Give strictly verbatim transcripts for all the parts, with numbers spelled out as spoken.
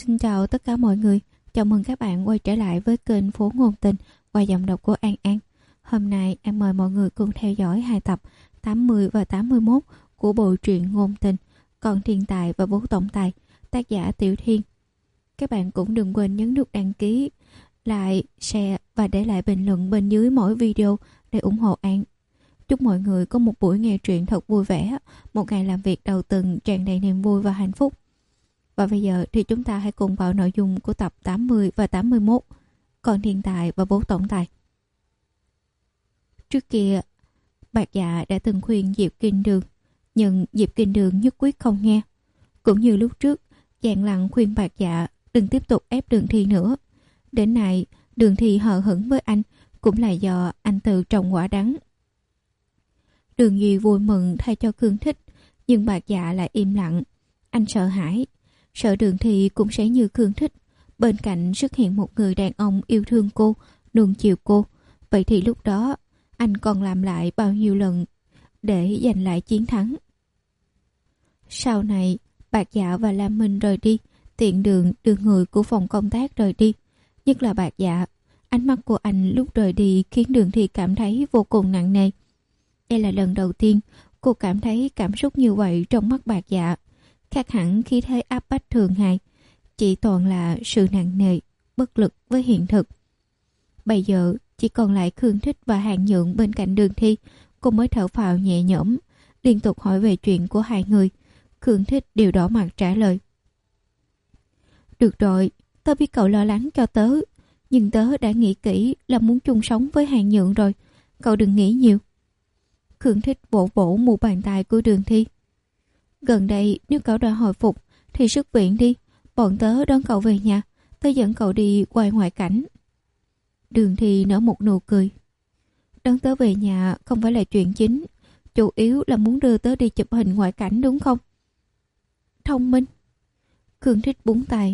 Xin chào tất cả mọi người. Chào mừng các bạn quay trở lại với kênh Phố Ngôn Tình qua giọng đọc của An An. Hôm nay An mời mọi người cùng theo dõi hai tập tám mươi và tám mươi mốt của bộ truyện Ngôn Tình Con Thiên Tài và Bố Tổng Tài, tác giả Tiểu Thiên. Các bạn cũng đừng quên nhấn nút đăng ký, like, share và để lại bình luận bên dưới mỗi video để ủng hộ An. Chúc mọi người có một buổi nghe truyện thật vui vẻ, một ngày làm việc đầu tuần tràn đầy niềm vui và hạnh phúc. Và bây giờ thì chúng ta hãy cùng vào nội dung của tập tám mươi và tám mươi mốt, Con Thiên Tài và Bố Tổng Tài. Trước kia, Bạc Dạ đã từng khuyên Diệp Kinh Đường, nhưng Diệp Kinh Đường nhất quyết không nghe. Cũng như lúc trước, Giang Lăng khuyên Bạc Dạ đừng tiếp tục ép Đường Thi nữa. Đến nay, Đường Thi hờ hững với anh cũng là do anh tự trồng quả đắng. Đường Duy vui mừng thay cho Khương Thích, nhưng Bạc Dạ lại im lặng. Anh sợ hãi, sợ Đường Thi cũng sẽ như Khương Thích, bên cạnh xuất hiện một người đàn ông yêu thương cô, nuông chiều cô. Vậy thì lúc đó anh còn làm lại bao nhiêu lần để giành lại chiến thắng. Sau này, Bạc Dạ và Lam Minh rời đi, tiện đường đưa người của phòng công tác rời đi. Nhất là Bạc Dạ, ánh mắt của anh lúc rời đi khiến Đường Thi cảm thấy vô cùng nặng nề. Đây là lần đầu tiên cô cảm thấy cảm xúc như vậy trong mắt Bạc Dạ. Khác hẳn khí thế áp bách thường ngày, chỉ toàn là sự nặng nề, bất lực với hiện thực. Bây giờ chỉ còn lại Khương Thích và Hàn Nhượng bên cạnh Đường Thi, cô mới thở phào nhẹ nhõm, liên tục hỏi về chuyện của hai người. Khương Thích đều đỏ mặt trả lời: Được rồi, tớ biết cậu lo lắng cho tớ, nhưng tớ đã nghĩ kỹ là muốn chung sống với Hàn Nhượng rồi, cậu đừng nghĩ nhiều. Khương Thích vỗ vỗ mu bàn tay của Đường Thi: Gần đây nếu cậu đã hồi phục thì xuất viện đi, bọn tớ đón cậu về nhà, tớ dẫn cậu đi quay ngoại cảnh. Đường Thi nở một nụ cười: Đón tớ về nhà không phải là chuyện chính, chủ yếu là muốn đưa tớ đi chụp hình ngoại cảnh đúng không? Thông minh. Khương Thích búng tay: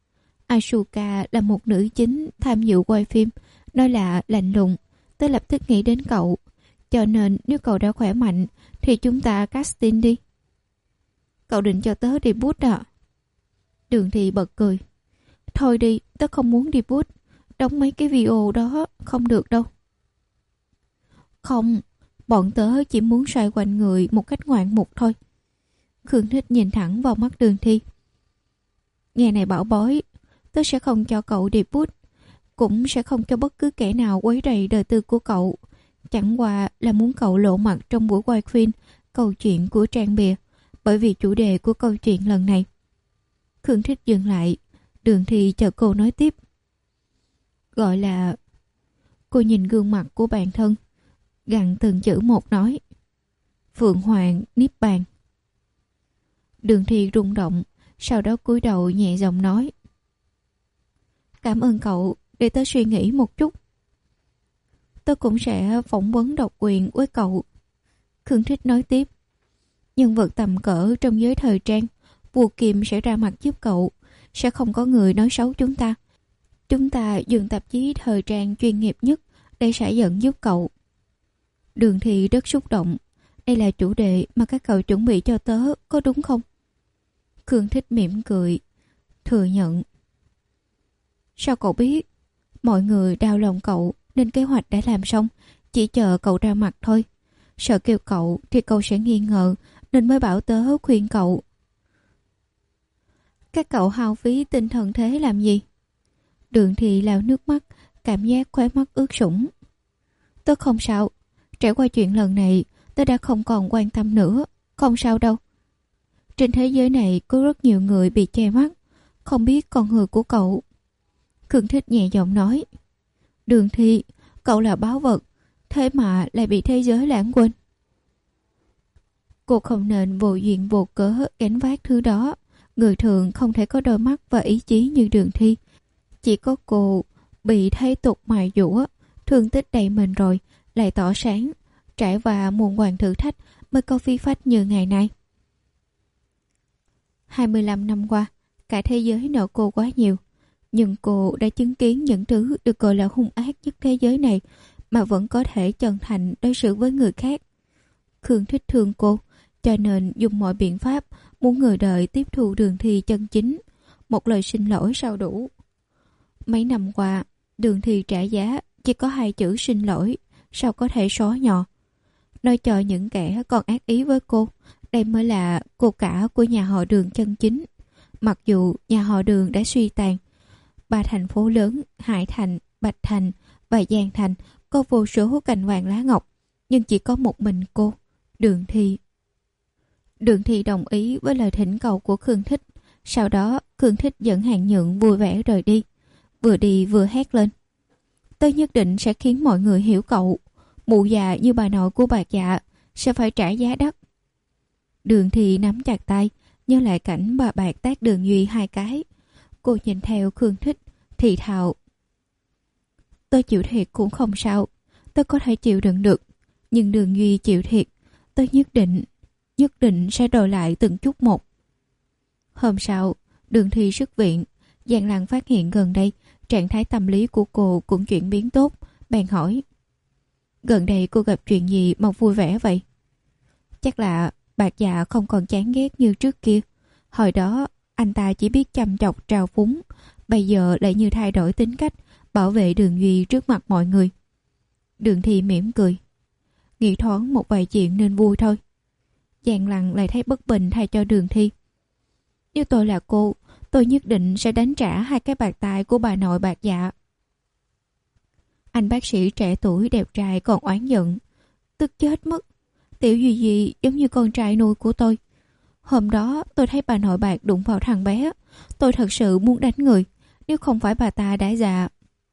Asuka là một nữ chính tham dự quay phim, nói là lạnh lùng, tớ lập tức nghĩ đến cậu, cho nên nếu cậu đã khỏe mạnh thì chúng ta casting đi. Cậu định cho tớ đi bút à? Đường Thi bật cười: Thôi đi, tớ không muốn đi bút, đóng mấy cái video đó không được đâu. Không, bọn tớ chỉ muốn xoay quanh người một cách ngoạn mục thôi. Khương Thích nhìn thẳng vào mắt Đường Thi: Nghe này bảo bối, tớ sẽ không cho cậu đi bút, cũng sẽ không cho bất cứ kẻ nào quấy rầy đời tư của cậu. Chẳng qua là muốn cậu lộ mặt trong buổi quay phim câu chuyện của Trang Bìa, bởi vì chủ đề của câu chuyện lần này. Khương Thích dừng lại, Đường Thi chờ cô nói tiếp. Gọi là... Cô nhìn gương mặt của bản thân, gằn từng chữ một nói: Phượng Hoàng Niết Bàn. Đường Thi rung động, sau đó cúi đầu nhẹ giọng nói: Cảm ơn cậu, để tớ suy nghĩ một chút. Tớ cũng sẽ phỏng vấn độc quyền với cậu. Khương Thích nói tiếp: Nhân vật tầm cỡ trong giới thời trang, Vua Kim sẽ ra mặt giúp cậu, sẽ không có người nói xấu chúng ta. Chúng ta dùng tạp chí thời trang chuyên nghiệp nhất để xả giận giúp cậu. Đường Thi rất xúc động. Đây là chủ đề mà các cậu chuẩn bị cho tớ, có đúng không? Khương Thích mỉm cười, thừa nhận. Sao cậu biết? Mọi người đau lòng cậu nên kế hoạch đã làm xong, chỉ chờ cậu ra mặt thôi. Sợ kêu cậu thì cậu sẽ nghi ngờ, nên mới bảo tớ khuyên cậu. Các cậu hao phí tinh thần thế làm gì? Đường Thi lau nước mắt, cảm giác khóe mắt ướt sũng. Tớ không sao, trải qua chuyện lần này, tớ đã không còn quan tâm nữa, không sao đâu. Trên thế giới này có rất nhiều người bị che mắt, không biết con người của cậu. Khương Thích nhẹ giọng nói: Đường Thi, cậu là báu vật, thế mà lại bị thế giới lãng quên. Cô không nên vô duyên vô cớ gánh vác thứ đó. Người thường không thể có đôi mắt và ý chí như Đường Thi. Chỉ có cô bị thế tục mài dũa, thương tích đầy mình rồi lại tỏ sáng, trải qua muôn vàn thử thách mới có khí phách như ngày nay. hai mươi lăm năm qua, cả thế giới nợ cô quá nhiều, nhưng cô đã chứng kiến những thứ được gọi là hung ác nhất thế giới này mà vẫn có thể chân thành đối xử với người khác. Khương Thích thương cô, cho nên dùng mọi biện pháp muốn người đời tiếp thu Đường Thi chân chính, một lời xin lỗi sao đủ. Mấy năm qua, Đường Thi trả giá chỉ có hai chữ xin lỗi, sao có thể xóa nhòa. Nói cho những kẻ còn ác ý với cô, đây mới là cô cả của nhà họ Đường chân chính. Mặc dù nhà họ Đường đã suy tàn, ba thành phố lớn Hải Thành, Bạch Thành và Giang Thành có vô số cành vàng lá ngọc, nhưng chỉ có một mình cô, Đường Thi. Đường Thi đồng ý với lời thỉnh cầu của Khương Thích. Sau đó Khương Thích dẫn Hàng Nhượng vui vẻ rời đi, vừa đi vừa hét lên: tôi nhất định sẽ khiến mọi người hiểu cậu, mụ già như bà nội của bà Dạ sẽ phải trả giá đắt. Đường Thi nắm chặt tay, nhớ lại cảnh bà bạc tát Đường Duy hai cái. Cô nhìn theo Khương Thích thì thào: tôi chịu thiệt cũng không sao, tôi có thể chịu đựng được, nhưng Đường Duy chịu thiệt, tôi nhất định nhất định sẽ đòi lại từng chút một. Hôm sau, Đường Thi xuất viện. Giang Lăng phát hiện gần đây trạng thái tâm lý của cô cũng chuyển biến tốt, bèn hỏi: gần đây cô gặp chuyện gì mà vui vẻ vậy? Chắc là Bạc Dạ không còn chán ghét như trước kia. Hồi đó anh ta chỉ biết chăm chọc trào phúng, bây giờ lại như thay đổi tính cách, bảo vệ Đường Duy trước mặt mọi người. Đường Thi mỉm cười: nghĩ thoáng một vài chuyện nên vui thôi. Giang Lăng lại thấy bất bình thay cho Đường Thi: nếu tôi là cô, tôi nhất định sẽ đánh trả hai cái bạc tai của bà nội Bạc Dạ. Anh bác sĩ trẻ tuổi đẹp trai còn oán giận: tức chết mất, Tiểu Duy Duy giống như con trai nuôi của tôi. Hôm đó tôi thấy bà nội Bạc đụng vào thằng bé, tôi thật sự muốn đánh người, nếu không phải bà ta đã già.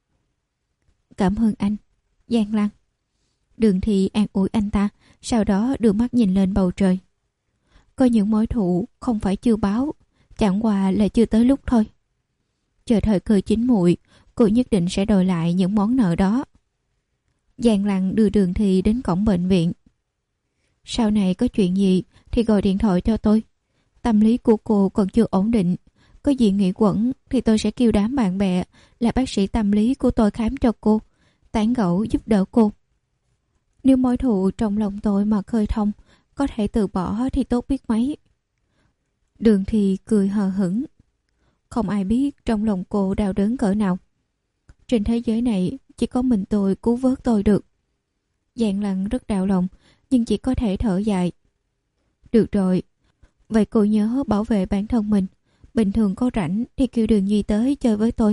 Cảm ơn anh, Giang Lăng. Đường Thi an ủi anh ta, sau đó đưa mắt nhìn lên bầu trời. Có những mối thù không phải chưa báo, chẳng qua là chưa tới lúc thôi. Chờ thời cơ chín muồi, cô nhất định sẽ đòi lại những món nợ đó. Giang Lăng đưa Đường Thi đến cổng bệnh viện. Sau này có chuyện gì thì gọi điện thoại cho tôi. Tâm lý của cô còn chưa ổn định, có gì nghĩ quẩn thì tôi sẽ kêu đám bạn bè là bác sĩ tâm lý của tôi khám cho cô, tán gẫu giúp đỡ cô. Nếu mối thù trong lòng tôi mà khơi thông, có thể từ bỏ thì tốt biết mấy. Đường Thi cười hờ hững. Không ai biết trong lòng cô đau đớn cỡ nào. Trên thế giới này chỉ có mình tôi cứu vớt tôi được. Giang Lăng rất đau lòng, nhưng chỉ có thể thở dài. Được rồi, vậy cô nhớ bảo vệ bản thân mình. Bình thường có rảnh thì kêu Đường Duy tới chơi với tôi.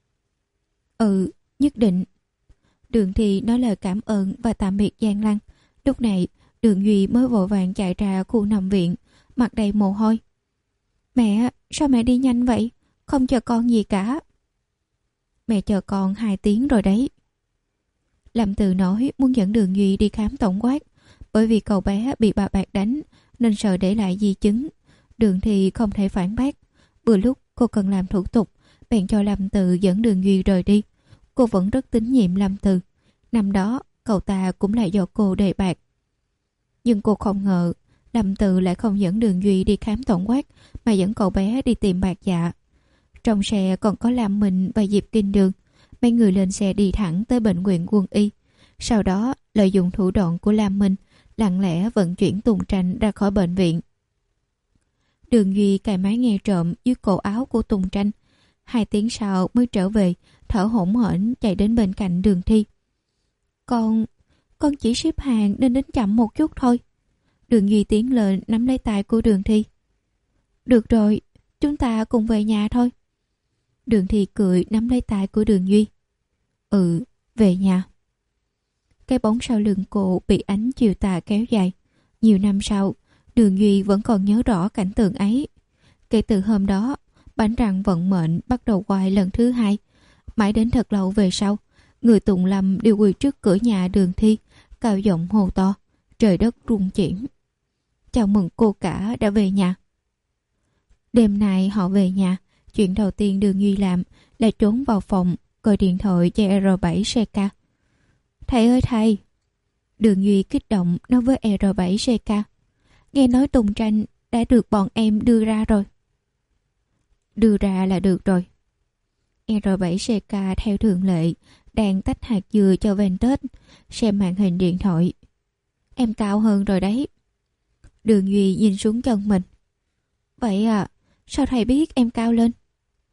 Ừ, nhất định. Đường Thi nói lời cảm ơn và tạm biệt Giang Lăng. Lúc này Đường Duy mới vội vàng chạy ra khu nằm viện, mặt đầy mồ hôi. Mẹ, sao mẹ đi nhanh vậy? Không chờ con gì cả. Mẹ chờ con hai tiếng rồi đấy. Lâm Từ nói muốn dẫn Đường Duy đi khám tổng quát, bởi vì cậu bé bị bà Bạc đánh nên sợ để lại di chứng. Đường Thi không thể phản bác. Vừa lúc cô cần làm thủ tục, bèn cho Lâm Từ dẫn Đường Duy rời đi. Cô vẫn rất tín nhiệm Lâm Từ. Năm đó cậu ta cũng là do cô đề bạc. Nhưng cô không ngờ Lâm Từ lại không dẫn Đường Duy đi khám tổng quát, mà dẫn cậu bé đi tìm Bạc Dạ. Trong xe còn có Lam Minh và Diệp Kinh Đường. Mấy người lên xe đi thẳng tới bệnh viện Quân y. Sau đó lợi dụng thủ đoạn của Lam Minh, lặng lẽ vận chuyển Tùng Tranh ra khỏi bệnh viện. Đường Duy cài máy nghe trộm dưới cổ áo của Tùng Tranh. Hai tiếng sau mới trở về, thở hổn hển chạy đến bên cạnh Đường Thi. Con, con chỉ xếp hàng nên đến chậm một chút thôi. Đường Duy tiến lên nắm lấy tay của Đường Thi. Được rồi, chúng ta cùng về nhà thôi. Đường Thi cười nắm lấy tay của Đường Duy. Ừ, về nhà. Cái bóng sau lưng cô bị ánh chiều tà kéo dài. Nhiều năm sau, Đường Duy vẫn còn nhớ rõ cảnh tượng ấy. Kể từ hôm đó, bánh răng vận mệnh bắt đầu quay lần thứ hai. Mãi đến thật lâu về sau, người Tùng Lâm đều quỳ trước cửa nhà Đường Thi, cao giọng hô to, trời đất rung chuyển. Chào mừng cô cả đã về nhà. Đêm nay họ về nhà, chuyện đầu tiên Đường Duy làm là trốn vào phòng, gọi điện thoại cho R bảy xê ca. Thầy ơi thầy! Đường Duy kích động nói với R bảy xê ca. Nghe nói Tùng Tranh đã được bọn em đưa ra rồi. Đưa ra là được rồi. R bảy xê ca theo thường lệ đang tách hạt dừa cho ven Tết, xem màn hình điện thoại. Em cao hơn rồi đấy. Đường Duy nhìn xuống chân mình. Vậy à, sao thầy biết em cao lên?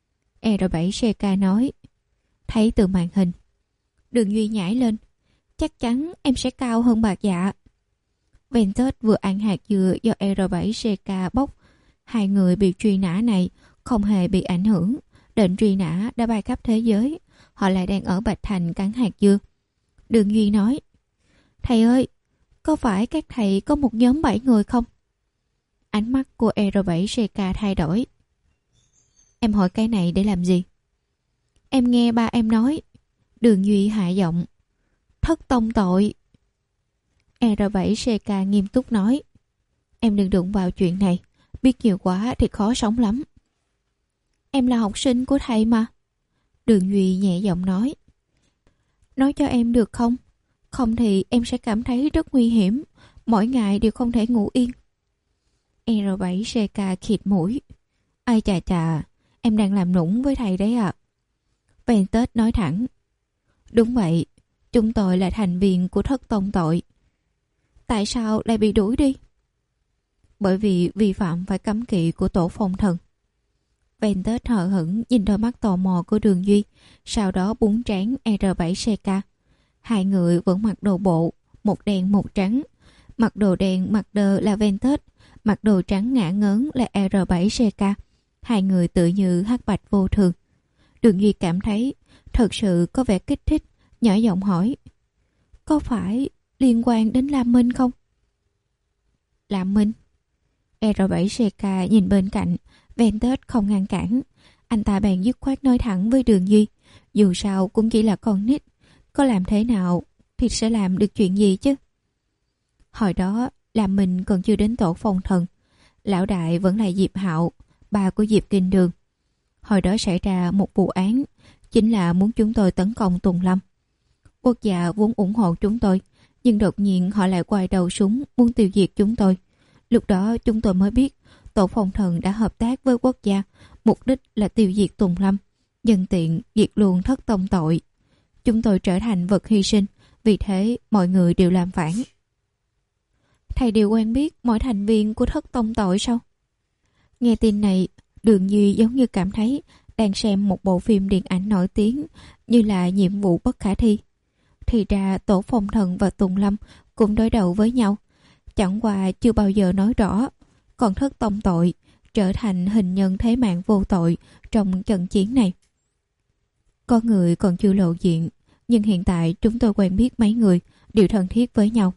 e rờ bảy xê ca nói. Thấy từ màn hình. Đường Duy nhảy lên. Chắc chắn em sẽ cao hơn Bạc Dạ. Ventus vừa ăn hạt dừa do e rờ bảy xê ca bóc. Hai người bị truy nã này không hề bị ảnh hưởng. Lệnh truy nã đã bay khắp thế giới. Họ lại đang ở Bạch Thành cắn hạt dưa. Đường Duy nói. Thầy ơi, có phải các thầy có một nhóm bảy người không? Ánh mắt của e rờ bảy xê ca thay đổi. Em hỏi cái này để làm gì? Em nghe ba em nói. Đường Duy hạ giọng. Thất tông tội. e rờ bảy xê ca nghiêm túc nói. Em đừng đụng vào chuyện này. Biết nhiều quá thì khó sống lắm. Em là học sinh của thầy mà. Đường Duy nhẹ giọng nói. Nói cho em được không? Không thì em sẽ cảm thấy rất nguy hiểm. Mỗi ngày đều không thể ngủ yên. e rờ bảy xê ca khịt mũi. Ai chà chà, em đang làm nũng với thầy đấy ạ. À. Ventus nói thẳng. Đúng vậy, chúng tôi là thành viên của thất tông tội. Tại sao lại bị đuổi đi? Bởi vì vi phạm phải cấm kỵ của tổ phong thần. Ventus hờ hững nhìn đôi mắt tò mò của Đường Duy, sau đó búng trán e rờ bảy xê ca. Hai người vẫn mặc đồ bộ, một đen một trắng. Mặc đồ đen mặc đờ là Ventus, mặc đồ trắng ngả ngớn là e rờ bảy xê ca. Hai người tự như hắc bạch vô thường. Đường Duy cảm thấy thật sự có vẻ kích thích, nhỏ giọng hỏi. Có phải liên quan đến Lam Minh không? Lam Minh? e rờ bảy xê ca nhìn bên cạnh, Ventus không ngăn cản. Anh ta bèn dứt khoát nói thẳng với Đường Duy. Dù sao cũng chỉ là con nít, có làm thế nào thì sẽ làm được chuyện gì chứ? Hồi đó Lam Minh còn chưa đến tổ phong thần. Lão đại vẫn là Diệp Hạo, ba của Diệp Kinh Đường. Hồi đó xảy ra một vụ án, chính là muốn chúng tôi tấn công Tùng Lâm. Quốc gia vốn ủng hộ chúng tôi, nhưng đột nhiên họ lại quay đầu súng muốn tiêu diệt chúng tôi. Lúc đó chúng tôi mới biết tổ phong thần đã hợp tác với quốc gia, mục đích là tiêu diệt Tùng Lâm, nhân tiện diệt luôn thất tông tội. Chúng tôi trở thành vật hy sinh, vì thế mọi người đều làm phản. Thầy đều quen biết mỗi thành viên của thất tông tội sao? Nghe tin này, Đường Duy giống như cảm thấy đang xem một bộ phim điện ảnh nổi tiếng, như là nhiệm vụ bất khả thi. Thì ra tổ phong thần và Tùng Lâm cũng đối đầu với nhau, chẳng qua chưa bao giờ nói rõ. Còn thất tông tội trở thành hình nhân thế mạng vô tội trong trận chiến này. Có người còn chưa lộ diện, nhưng hiện tại chúng tôi quen biết mấy người, đều thân thiết với nhau.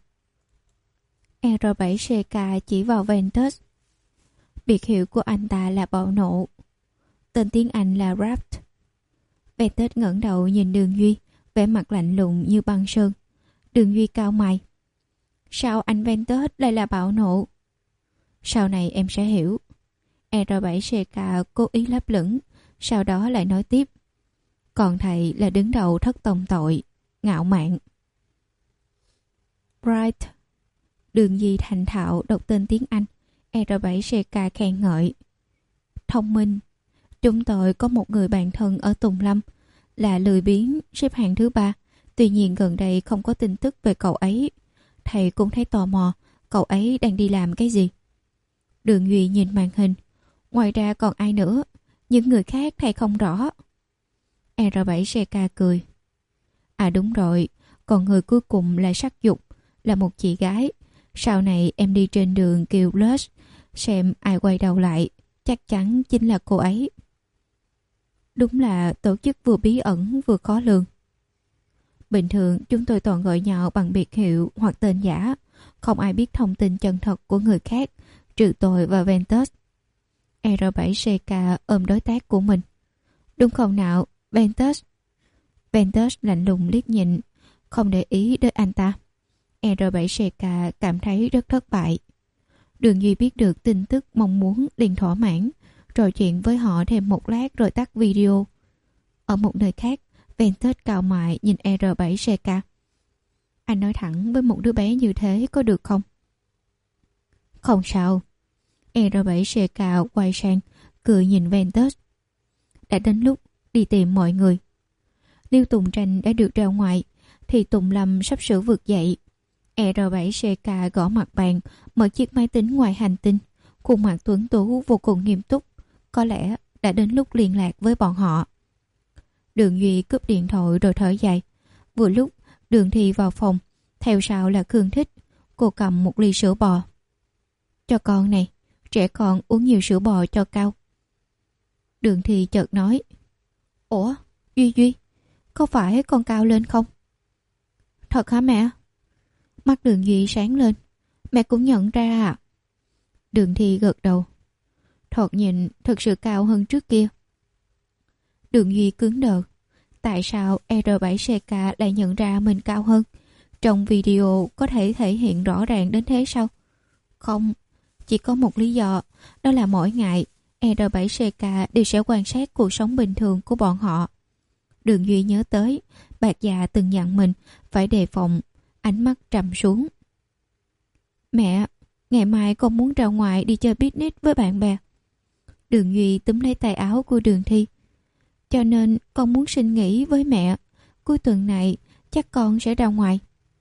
e rờ bảy xê ca chỉ vào Ventus. Biệt hiệu của anh ta là bạo nộ. Tên tiếng Anh là Rapt. Ventus ngẩng đầu nhìn Đường Duy, vẻ mặt lạnh lùng như băng sơn. Đường Duy cau mày. Sao anh Ventus lại là bạo nộ? Sau này em sẽ hiểu. e rờ bảy xê ca cố ý lấp lửng, sau đó lại nói tiếp. Còn thầy là đứng đầu thất tông tội, ngạo mạn. Bright. Đường Duy thành thạo đọc tên tiếng Anh. e rờ bảy xê ca khen ngợi. Thông minh. Chúng tôi có một người bạn thân ở Tùng Lâm, là lười biếng, xếp hạng thứ ba. Tuy nhiên gần đây không có tin tức về cậu ấy. Thầy cũng thấy tò mò, cậu ấy đang đi làm cái gì? Đường Duy nhìn màn hình. Ngoài ra còn ai nữa? Những người khác thầy không rõ. e rờ bảy xê ca cười. À đúng rồi, còn người cuối cùng là Sắc Dục, là một chị gái. Sau này em đi trên đường kêu Lush, xem ai quay đầu lại, chắc chắn chính là cô ấy. Đúng là tổ chức vừa bí ẩn vừa khó lường. Bình thường chúng tôi toàn gọi nhau bằng biệt hiệu hoặc tên giả, không ai biết thông tin chân thật của người khác, trừ tôi và Ventus. e rờ bảy xê ca ôm đối tác của mình. Đúng không nào, Ventus? Ventus lạnh lùng liếc nhìn, không để ý đến anh ta. e rờ bảy xê ca cảm thấy rất thất bại. Đường Duy biết được tin tức mong muốn liền thỏa mãn, trò chuyện với họ thêm một lát rồi tắt video. Ở một nơi khác, Ventus cau mày nhìn e rờ bảy xê ca. Anh nói thẳng với một đứa bé như thế có được không? Không sao. e rờ bảy xê ca quay sang, cười nhìn Ventus. Đã đến lúc đi tìm mọi người. Nếu Tùng Tranh đã được ra ngoài, thì Tùng Lâm sắp sửa vượt dậy. e rờ bảy xê ca gõ mặt bàn, mở chiếc máy tính ngoài hành tinh. Khuôn mặt tuấn tú vô cùng nghiêm túc. Có lẽ đã đến lúc liên lạc với bọn họ. Đường Duy cúp điện thoại rồi thở dài. Vừa lúc Đường Thi vào phòng, theo sau là Khương Thích. Cô cầm một ly sữa bò. Cho con này, trẻ con uống nhiều sữa bò cho cao. Đường Thi chợt nói. Ủa, Duy Duy, có phải con cao lên không? Thật hả mẹ? Mắt Đường Duy sáng lên. Mẹ cũng nhận ra à? Đường Thi gật đầu. Thoạt nhìn thật sự cao hơn trước kia. Đường Duy cứng đờ. Tại sao e rờ bảy xê ca lại nhận ra mình cao hơn? Trong video có thể thể hiện rõ ràng đến thế sao? Không, chỉ có một lý do. Đó là mỗi ngày e rờ bảy xê ca đều sẽ quan sát cuộc sống bình thường của bọn họ. Đường Duy nhớ tới Bạc Dạ từng dặn mình phải đề phòng. Ánh mắt trầm xuống. Mẹ, ngày mai con muốn ra ngoài đi chơi picnic với bạn bè. Đường Duy túm lấy tay áo của Đường Thi. Cho nên con muốn xin nghỉ với mẹ. Cuối tuần này chắc con sẽ ra ngoài.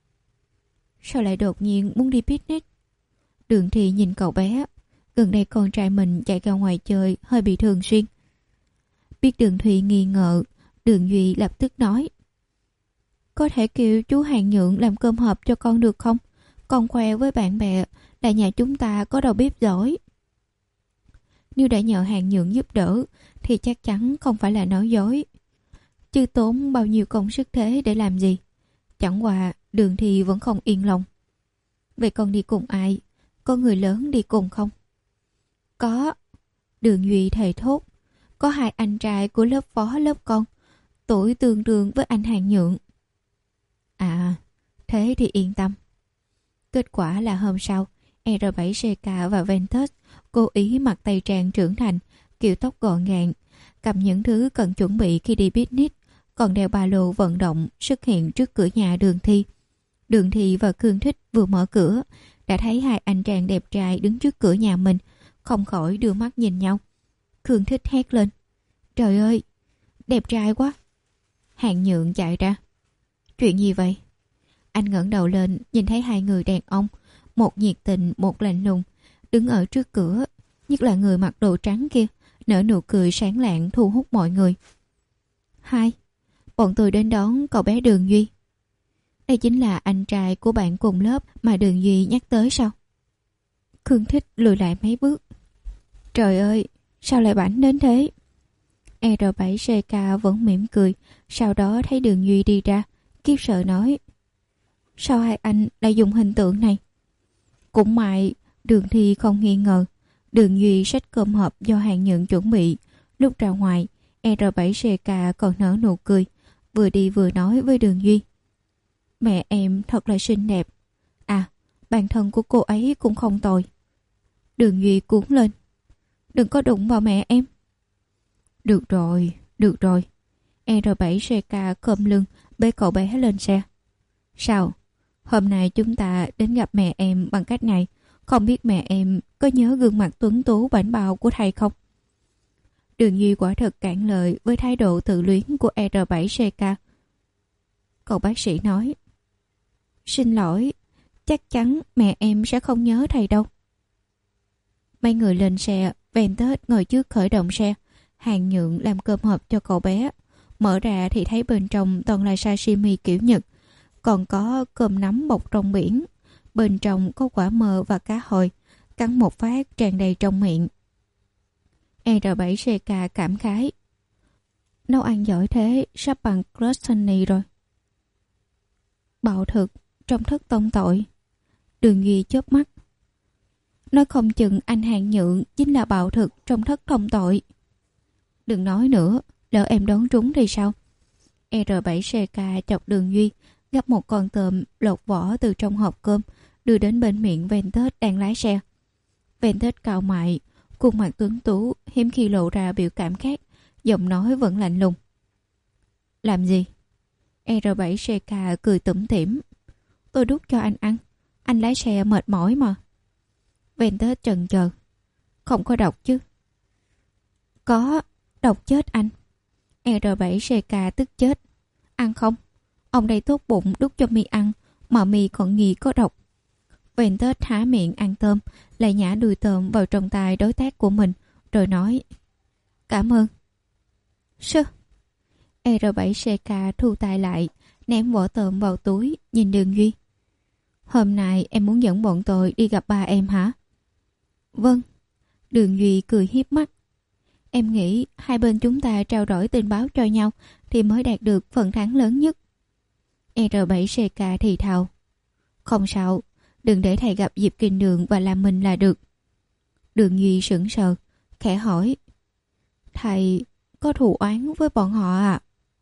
Sao lại đột nhiên muốn đi picnic? Đường Thi nhìn cậu bé. Gần đây con trai mình chạy ra ngoài chơi hơi bị thường xuyên. Biết Đường Thi nghi ngờ, Đường Duy lập tức nói. Có thể kêu chú Hàng Nhượng làm cơm hộp cho con được không? Con khoe với bạn bè là nhà chúng ta có đầu bếp giỏi. Nếu đã nhờ Hàng Nhượng giúp đỡ thì chắc chắn không phải là nói dối. Chứ tốn bao nhiêu công sức thế để làm gì? Chẳng qua Đường Thi vẫn không yên lòng. Vậy con đi cùng ai? Có người lớn đi cùng không? Có. Đường Duy thề thốt. Có hai anh trai của lớp phó lớp con, tuổi tương đương với anh Hàng Nhượng. À, thế thì yên tâm. Kết quả là hôm sau, e rờ bảy xê ca và Ventus cố ý mặc tây trang trưởng thành, kiểu tóc gọn gàng, cầm những thứ cần chuẩn bị khi đi picnic, còn đeo ba lô vận động xuất hiện trước cửa nhà Đường Thi. Đường Thi và Khương Thích vừa mở cửa, đã thấy hai anh chàng đẹp trai đứng trước cửa nhà mình, không khỏi đưa mắt nhìn nhau. Khương Thích hét lên. Trời ơi, đẹp trai quá. Hàng Nhượng chạy ra. Chuyện gì vậy? Anh ngẩng đầu lên nhìn thấy hai người đàn ông, một nhiệt tình, một lạnh lùng, đứng ở trước cửa, nhất là người mặc đồ trắng kia, nở nụ cười sáng lạng thu hút mọi người. Hai, bọn tôi đến đón cậu bé Đường Duy. Đây chính là anh trai của bạn cùng lớp mà Đường Duy nhắc tới sao? Khương Thích lùi lại mấy bước. Trời ơi, sao lại bảnh đến thế? e rờ bảy xê ca vẫn mỉm cười, sau đó thấy Đường Duy đi ra, khiếp sợ nói. Sao hai anh lại dùng hình tượng này? Cũng may Đường Thi không nghi ngờ. Đường Duy xách cơm hộp do Hàng Nhượng chuẩn bị. Lúc ra ngoài, e rờ bảy xê ca còn nở nụ cười, vừa đi vừa nói với Đường Duy. Mẹ em thật là xinh đẹp. À, bản thân của cô ấy cũng không tồi. Đường Duy cuốn lên. Đừng có đụng vào mẹ em. Được rồi, được rồi. e rờ bảy xê ca cơm lưng bế cậu bé lên xe. Sao? Hôm nay chúng ta đến gặp mẹ em bằng cách này. Không biết mẹ em có nhớ gương mặt tuấn tú bảnh bao của thầy không? Đường Duy quả thật cạn lời với thái độ tự luyến của e rờ bảy xê ca. Cậu bác sĩ nói. Xin lỗi, chắc chắn mẹ em sẽ không nhớ thầy đâu. Mấy người lên xe, Ventus ngồi trước khởi động xe. Hàng Nhượng làm cơm hộp cho cậu bé. Mở ra thì thấy bên trong toàn là sashimi kiểu Nhật. Còn có cơm nắm bọc trong biển. Bên trong có quả mơ và cá hồi. Cắn một phát tràn đầy trong miệng. e rờ bảy xê ca cảm khái. Nấu ăn giỏi thế, sắp bằng Gluttony rồi. Bạo thực, trong thất tông tội. Đường Duy chớp mắt. Nói không chừng anh Hàng Nhượng chính là bạo thực trong thất thông tội. Đừng nói nữa, lỡ em đoán trúng thì sao? e rờ bảy xê ca chọc Đường Duy, gắp một con tôm lột vỏ từ trong hộp cơm, đưa đến bên miệng Ventus đang lái xe. Ventus cau mày, khuôn mặt tuấn tú hiếm khi lộ ra biểu cảm khác, giọng nói vẫn lạnh lùng. Làm gì? e rờ bảy xê ca cười tủm tỉm. Tôi đút cho anh ăn, anh lái xe mệt mỏi mà. Ventus chần chờ. Không có độc chứ? Có, độc chết anh. e rờ bảy xê ca tức chết. Ăn không? Ông đây tốt bụng đút cho mi ăn, mà mi còn nghi có độc. Ventus há miệng ăn tôm, lại nhả đùi tôm vào trong tay đối tác của mình, rồi nói. Cảm ơn. Sơ. R bảy C K thu tay lại, ném vỏ tôm vào túi, nhìn Đường Duy. Hôm nay em muốn dẫn bọn tôi đi gặp ba em hả? Vâng. Đường Duy cười hiếp mắt. Em nghĩ hai bên chúng ta trao đổi tình báo cho nhau thì mới đạt được phần thắng lớn nhất. R bảy C K thì thào. Không sao, đừng để thầy gặp Diệp Kinh Đường và làm mình là được. Đường Duy sững sờ, khẽ hỏi. Thầy có thù oán với bọn họ à?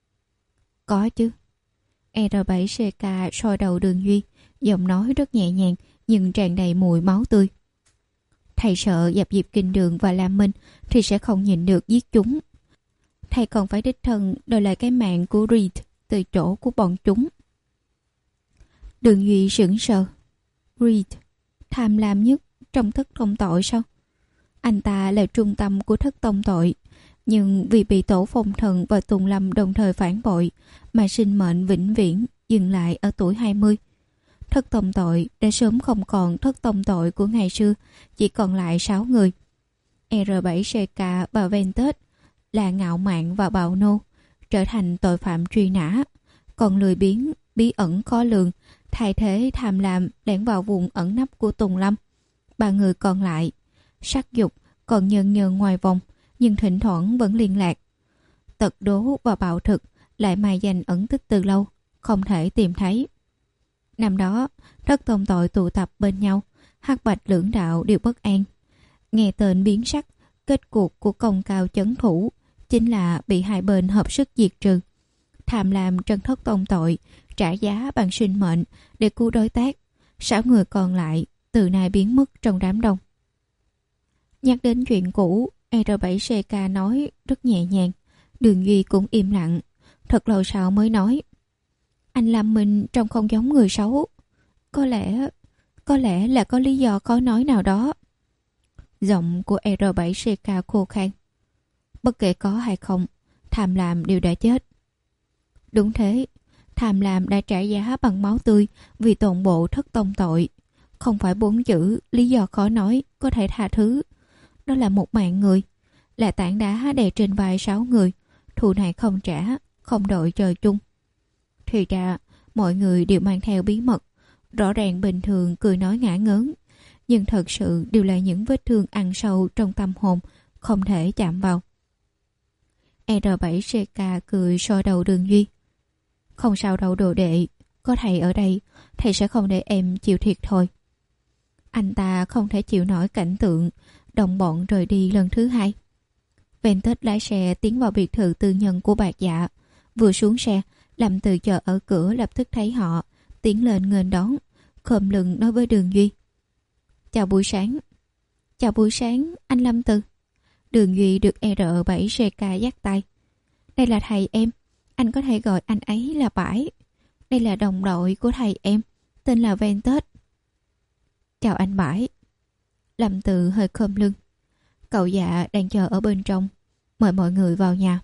Có chứ. R bảy C K soi đầu Đường Duy, giọng nói rất nhẹ nhàng nhưng tràn đầy mùi máu tươi. Thầy sợ gặp Diệp Kinh Đường và Lam Minh thì sẽ không nhịn được giết chúng. Thầy còn phải đích thân đòi lại cái mạng của Reed từ chỗ của bọn chúng. Đường Duy sững sờ. Reed, tham lam nhất trong thất tông tội sao? Anh ta là trung tâm của thất tông tội, nhưng vì bị tổ phong thần và Tùng Lâm đồng thời phản bội mà sinh mệnh vĩnh viễn dừng lại ở tuổi hai mươi. Thất tông tội đã sớm không còn thất tông tội của ngày xưa, chỉ còn lại sáu người. R bảy C K và Ventus là ngạo mạn và bạo nô, trở thành tội phạm truy nã, còn lười biếng, bí ẩn khó lường, thay thế tham lam lẻn vào vùng ẩn nấp của Tùng Lâm. Ba người còn lại, sắc dục còn nhơn nhơn ngoài vòng, nhưng thỉnh thoảng vẫn liên lạc. Tật đố và bạo thực lại mai danh ẩn tích từ lâu, không thể tìm thấy. Năm đó, thất tông tội tụ tập bên nhau, hắc bạch lưỡng đạo đều bất an. Nghe tên biến sắc, kết cuộc của công cao chấn thủ chính là bị hai bên hợp sức diệt trừ. Tham lam trần thất tông tội, trả giá bằng sinh mệnh để cứu đối tác. Sáu người còn lại từ nay biến mất trong đám đông. Nhắc đến chuyện cũ, R bảy C K nói rất nhẹ nhàng. Đường Duy cũng im lặng. Thật lâu sau mới nói. Anh Lam Minh trông không giống người xấu. Có lẽ... Có lẽ là có lý do khó nói nào đó. Giọng của R bảy C K khô khan. Bất kể có hay không, tham lam đều đã chết. Đúng thế, tham lam đã trả giá bằng máu tươi vì toàn bộ thất tông tội. Không phải bốn chữ lý do khó nói có thể tha thứ. Đó là một mạng người, là tảng đá đè trên vai sáu người. Thù này không trả, không đội trời chung. Thì ra, mọi người đều mang theo bí mật. Rõ ràng bình thường cười nói ngả ngớn, nhưng thật sự đều là những vết thương ăn sâu trong tâm hồn, không thể chạm vào. R bảy C K cười soi đầu Đường Duy. Không sao đâu đồ đệ, có thầy ở đây, thầy sẽ không để em chịu thiệt thôi. Anh ta không thể chịu nổi cảnh tượng đồng bọn rời đi lần thứ hai. Ventus lái xe tiến vào biệt thự tư nhân của Bạc Dạ. Vừa xuống xe, Lâm Từ chờ ở cửa lập tức thấy họ, tiến lên nghênh đón, khom lưng nói với Đường Duy. Chào buổi sáng. Chào buổi sáng, anh Lâm Từ. Đường Duy được R bảy C K dắt tay. Đây là thầy em, anh có thể gọi anh ấy là Bãi. Đây là đồng đội của thầy em, tên là Ventus. Chào anh Bãi. Lâm Từ hơi khom lưng. Cậu Dạ đang chờ ở bên trong, mời mọi người vào nhà.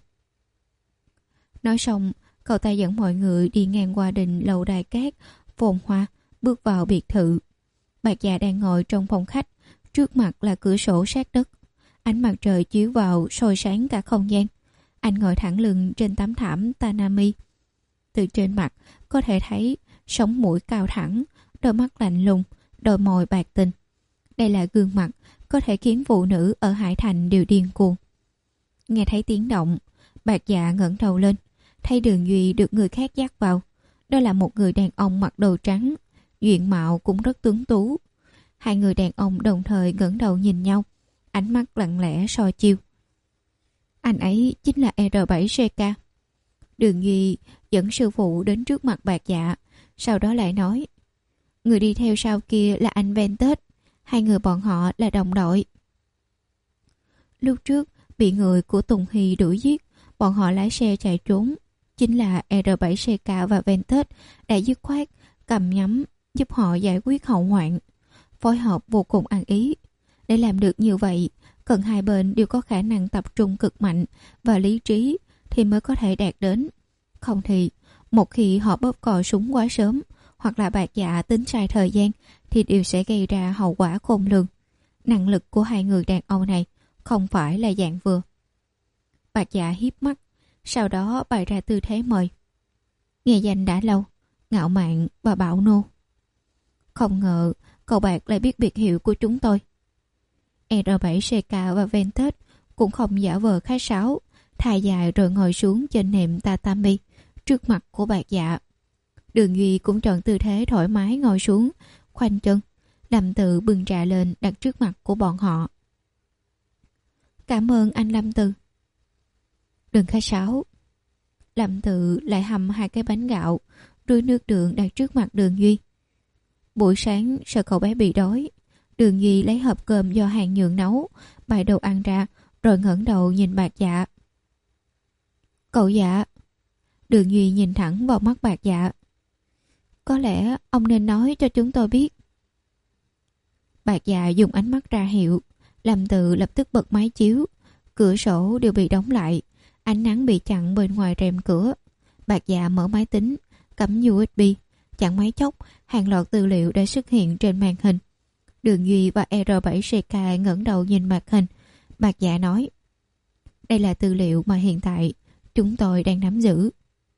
Nói xong, cậu ta dẫn mọi người đi ngang qua đình lầu đài cát, phồn hoa, bước vào biệt thự. Bạc Dạ đang ngồi trong phòng khách, trước mặt là cửa sổ sát đất. Ánh mặt trời chiếu vào soi sáng cả không gian. Anh ngồi thẳng lưng trên tấm thảm Tanami. Từ trên mặt có thể thấy sống mũi cao thẳng, đôi mắt lạnh lùng, đôi môi bạc tình. Đây là gương mặt có thể khiến phụ nữ ở Hải Thành đều điên cuồng. Nghe thấy tiếng động, Bạc Dạ ngẩng đầu lên, thấy Đường Duy được người khác dắt vào. Đó là một người đàn ông mặc đồ trắng, diện mạo cũng rất tuấn tú. Hai người đàn ông đồng thời ngẩng đầu nhìn nhau, ánh mắt lặng lẽ soi chiếu. Anh ấy chính là R bảy C K. Đường Duy dẫn sư phụ đến trước mặt Bạc Dạ, sau đó lại nói. Người đi theo sau kia là anh Ventus, hai người bọn họ là đồng đội. Lúc trước bị người của Tùng Hy đuổi giết, bọn họ lái xe chạy trốn. Chính là R bảy C K và Ventus đã dứt khoát cầm nhắm giúp họ giải quyết hậu hoạn, phối hợp vô cùng ăn ý. Để làm được như vậy, cần hai bên đều có khả năng tập trung cực mạnh và lý trí thì mới có thể đạt đến. Không thì, một khi họ bóp cò súng quá sớm, hoặc là Bạc Dạ tính sai thời gian, thì đều sẽ gây ra hậu quả khôn lường. Năng lực của hai người đàn ông này không phải là dạng vừa. Bạc Dạ hiếp mắt, sau đó bày ra tư thế mời. Nghe danh đã lâu, ngạo mạn và bạo nô. Không ngờ cậu Bạc lại biết biệt hiệu của chúng tôi. R bảy xê ca và Ventus cũng không giả vờ khách sáo, thà dài rồi ngồi xuống trên nệm tatami trước mặt của Bạc Dạ. Đường Duy cũng chọn tư thế thoải mái ngồi xuống, khoanh chân. Lâm Tự bưng trà lên đặt trước mặt của bọn họ. Cảm ơn anh Lâm Tự. Đừng khách sáo. Lâm Tự lại hầm hai cái bánh gạo, rưới nước đường đặt trước mặt Đường Duy. Buổi sáng sợ cậu bé bị đói, Đường Duy lấy hộp cơm do Hàng Nhượng nấu, bày đồ ăn ra, rồi ngẩng đầu nhìn Bạc Dạ. Cậu Dạ. Đường Duy nhìn thẳng vào mắt Bạc Dạ. Có lẽ ông nên nói cho chúng tôi biết. Bạc Dạ dùng ánh mắt ra hiệu. Lâm Tự lập tức bật máy chiếu. Cửa sổ đều bị đóng lại, ánh nắng bị chặn bên ngoài rèm cửa. Bạc Dạ mở máy tính, cắm u ét bê. Chẳng mấy chốc, hàng loạt tư liệu đã xuất hiện trên màn hình. Đường Duy và R bảy xê ca ngẩng đầu nhìn màn hình. Bạc Dạ nói, đây là tư liệu mà hiện tại chúng tôi đang nắm giữ.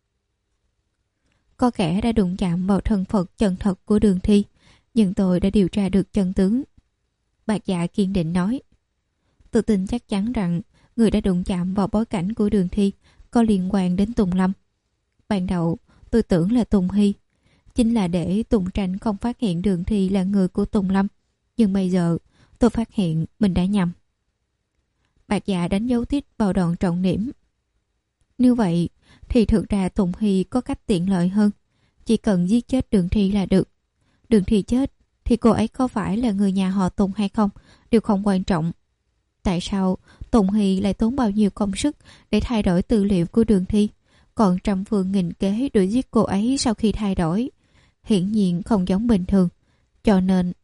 Có kẻ đã đụng chạm vào thân phận chân thật của Đường Thi, nhưng tôi đã điều tra được chân tướng. Bạc Dạ kiên định nói, tôi tin chắc chắn rằng người đã đụng chạm vào bối cảnh của Đường Thi có liên quan đến Tùng Lâm. Ban đầu tôi tưởng là Tùng Hy, chính là để Tùng Tranh không phát hiện Đường Thi là người của Tùng Lâm. Nhưng bây giờ tôi phát hiện mình đã nhầm. Bạc Dạ đánh dấu tích vào đoạn trọng điểm. Như vậy thì thực ra Tùng Hy có cách tiện lợi hơn, chỉ cần giết chết Đường Thi là được. Đường Thi chết thì cô ấy có phải là người nhà họ Tùng hay không đều không quan trọng. Tại sao Tùng Hy lại tốn bao nhiêu công sức để thay đổi tư liệu của Đường Thi, còn trăm phương nghìn kế đuổi giết cô ấy sau khi thay đổi? Hiển nhiên không giống bình thường. Cho nên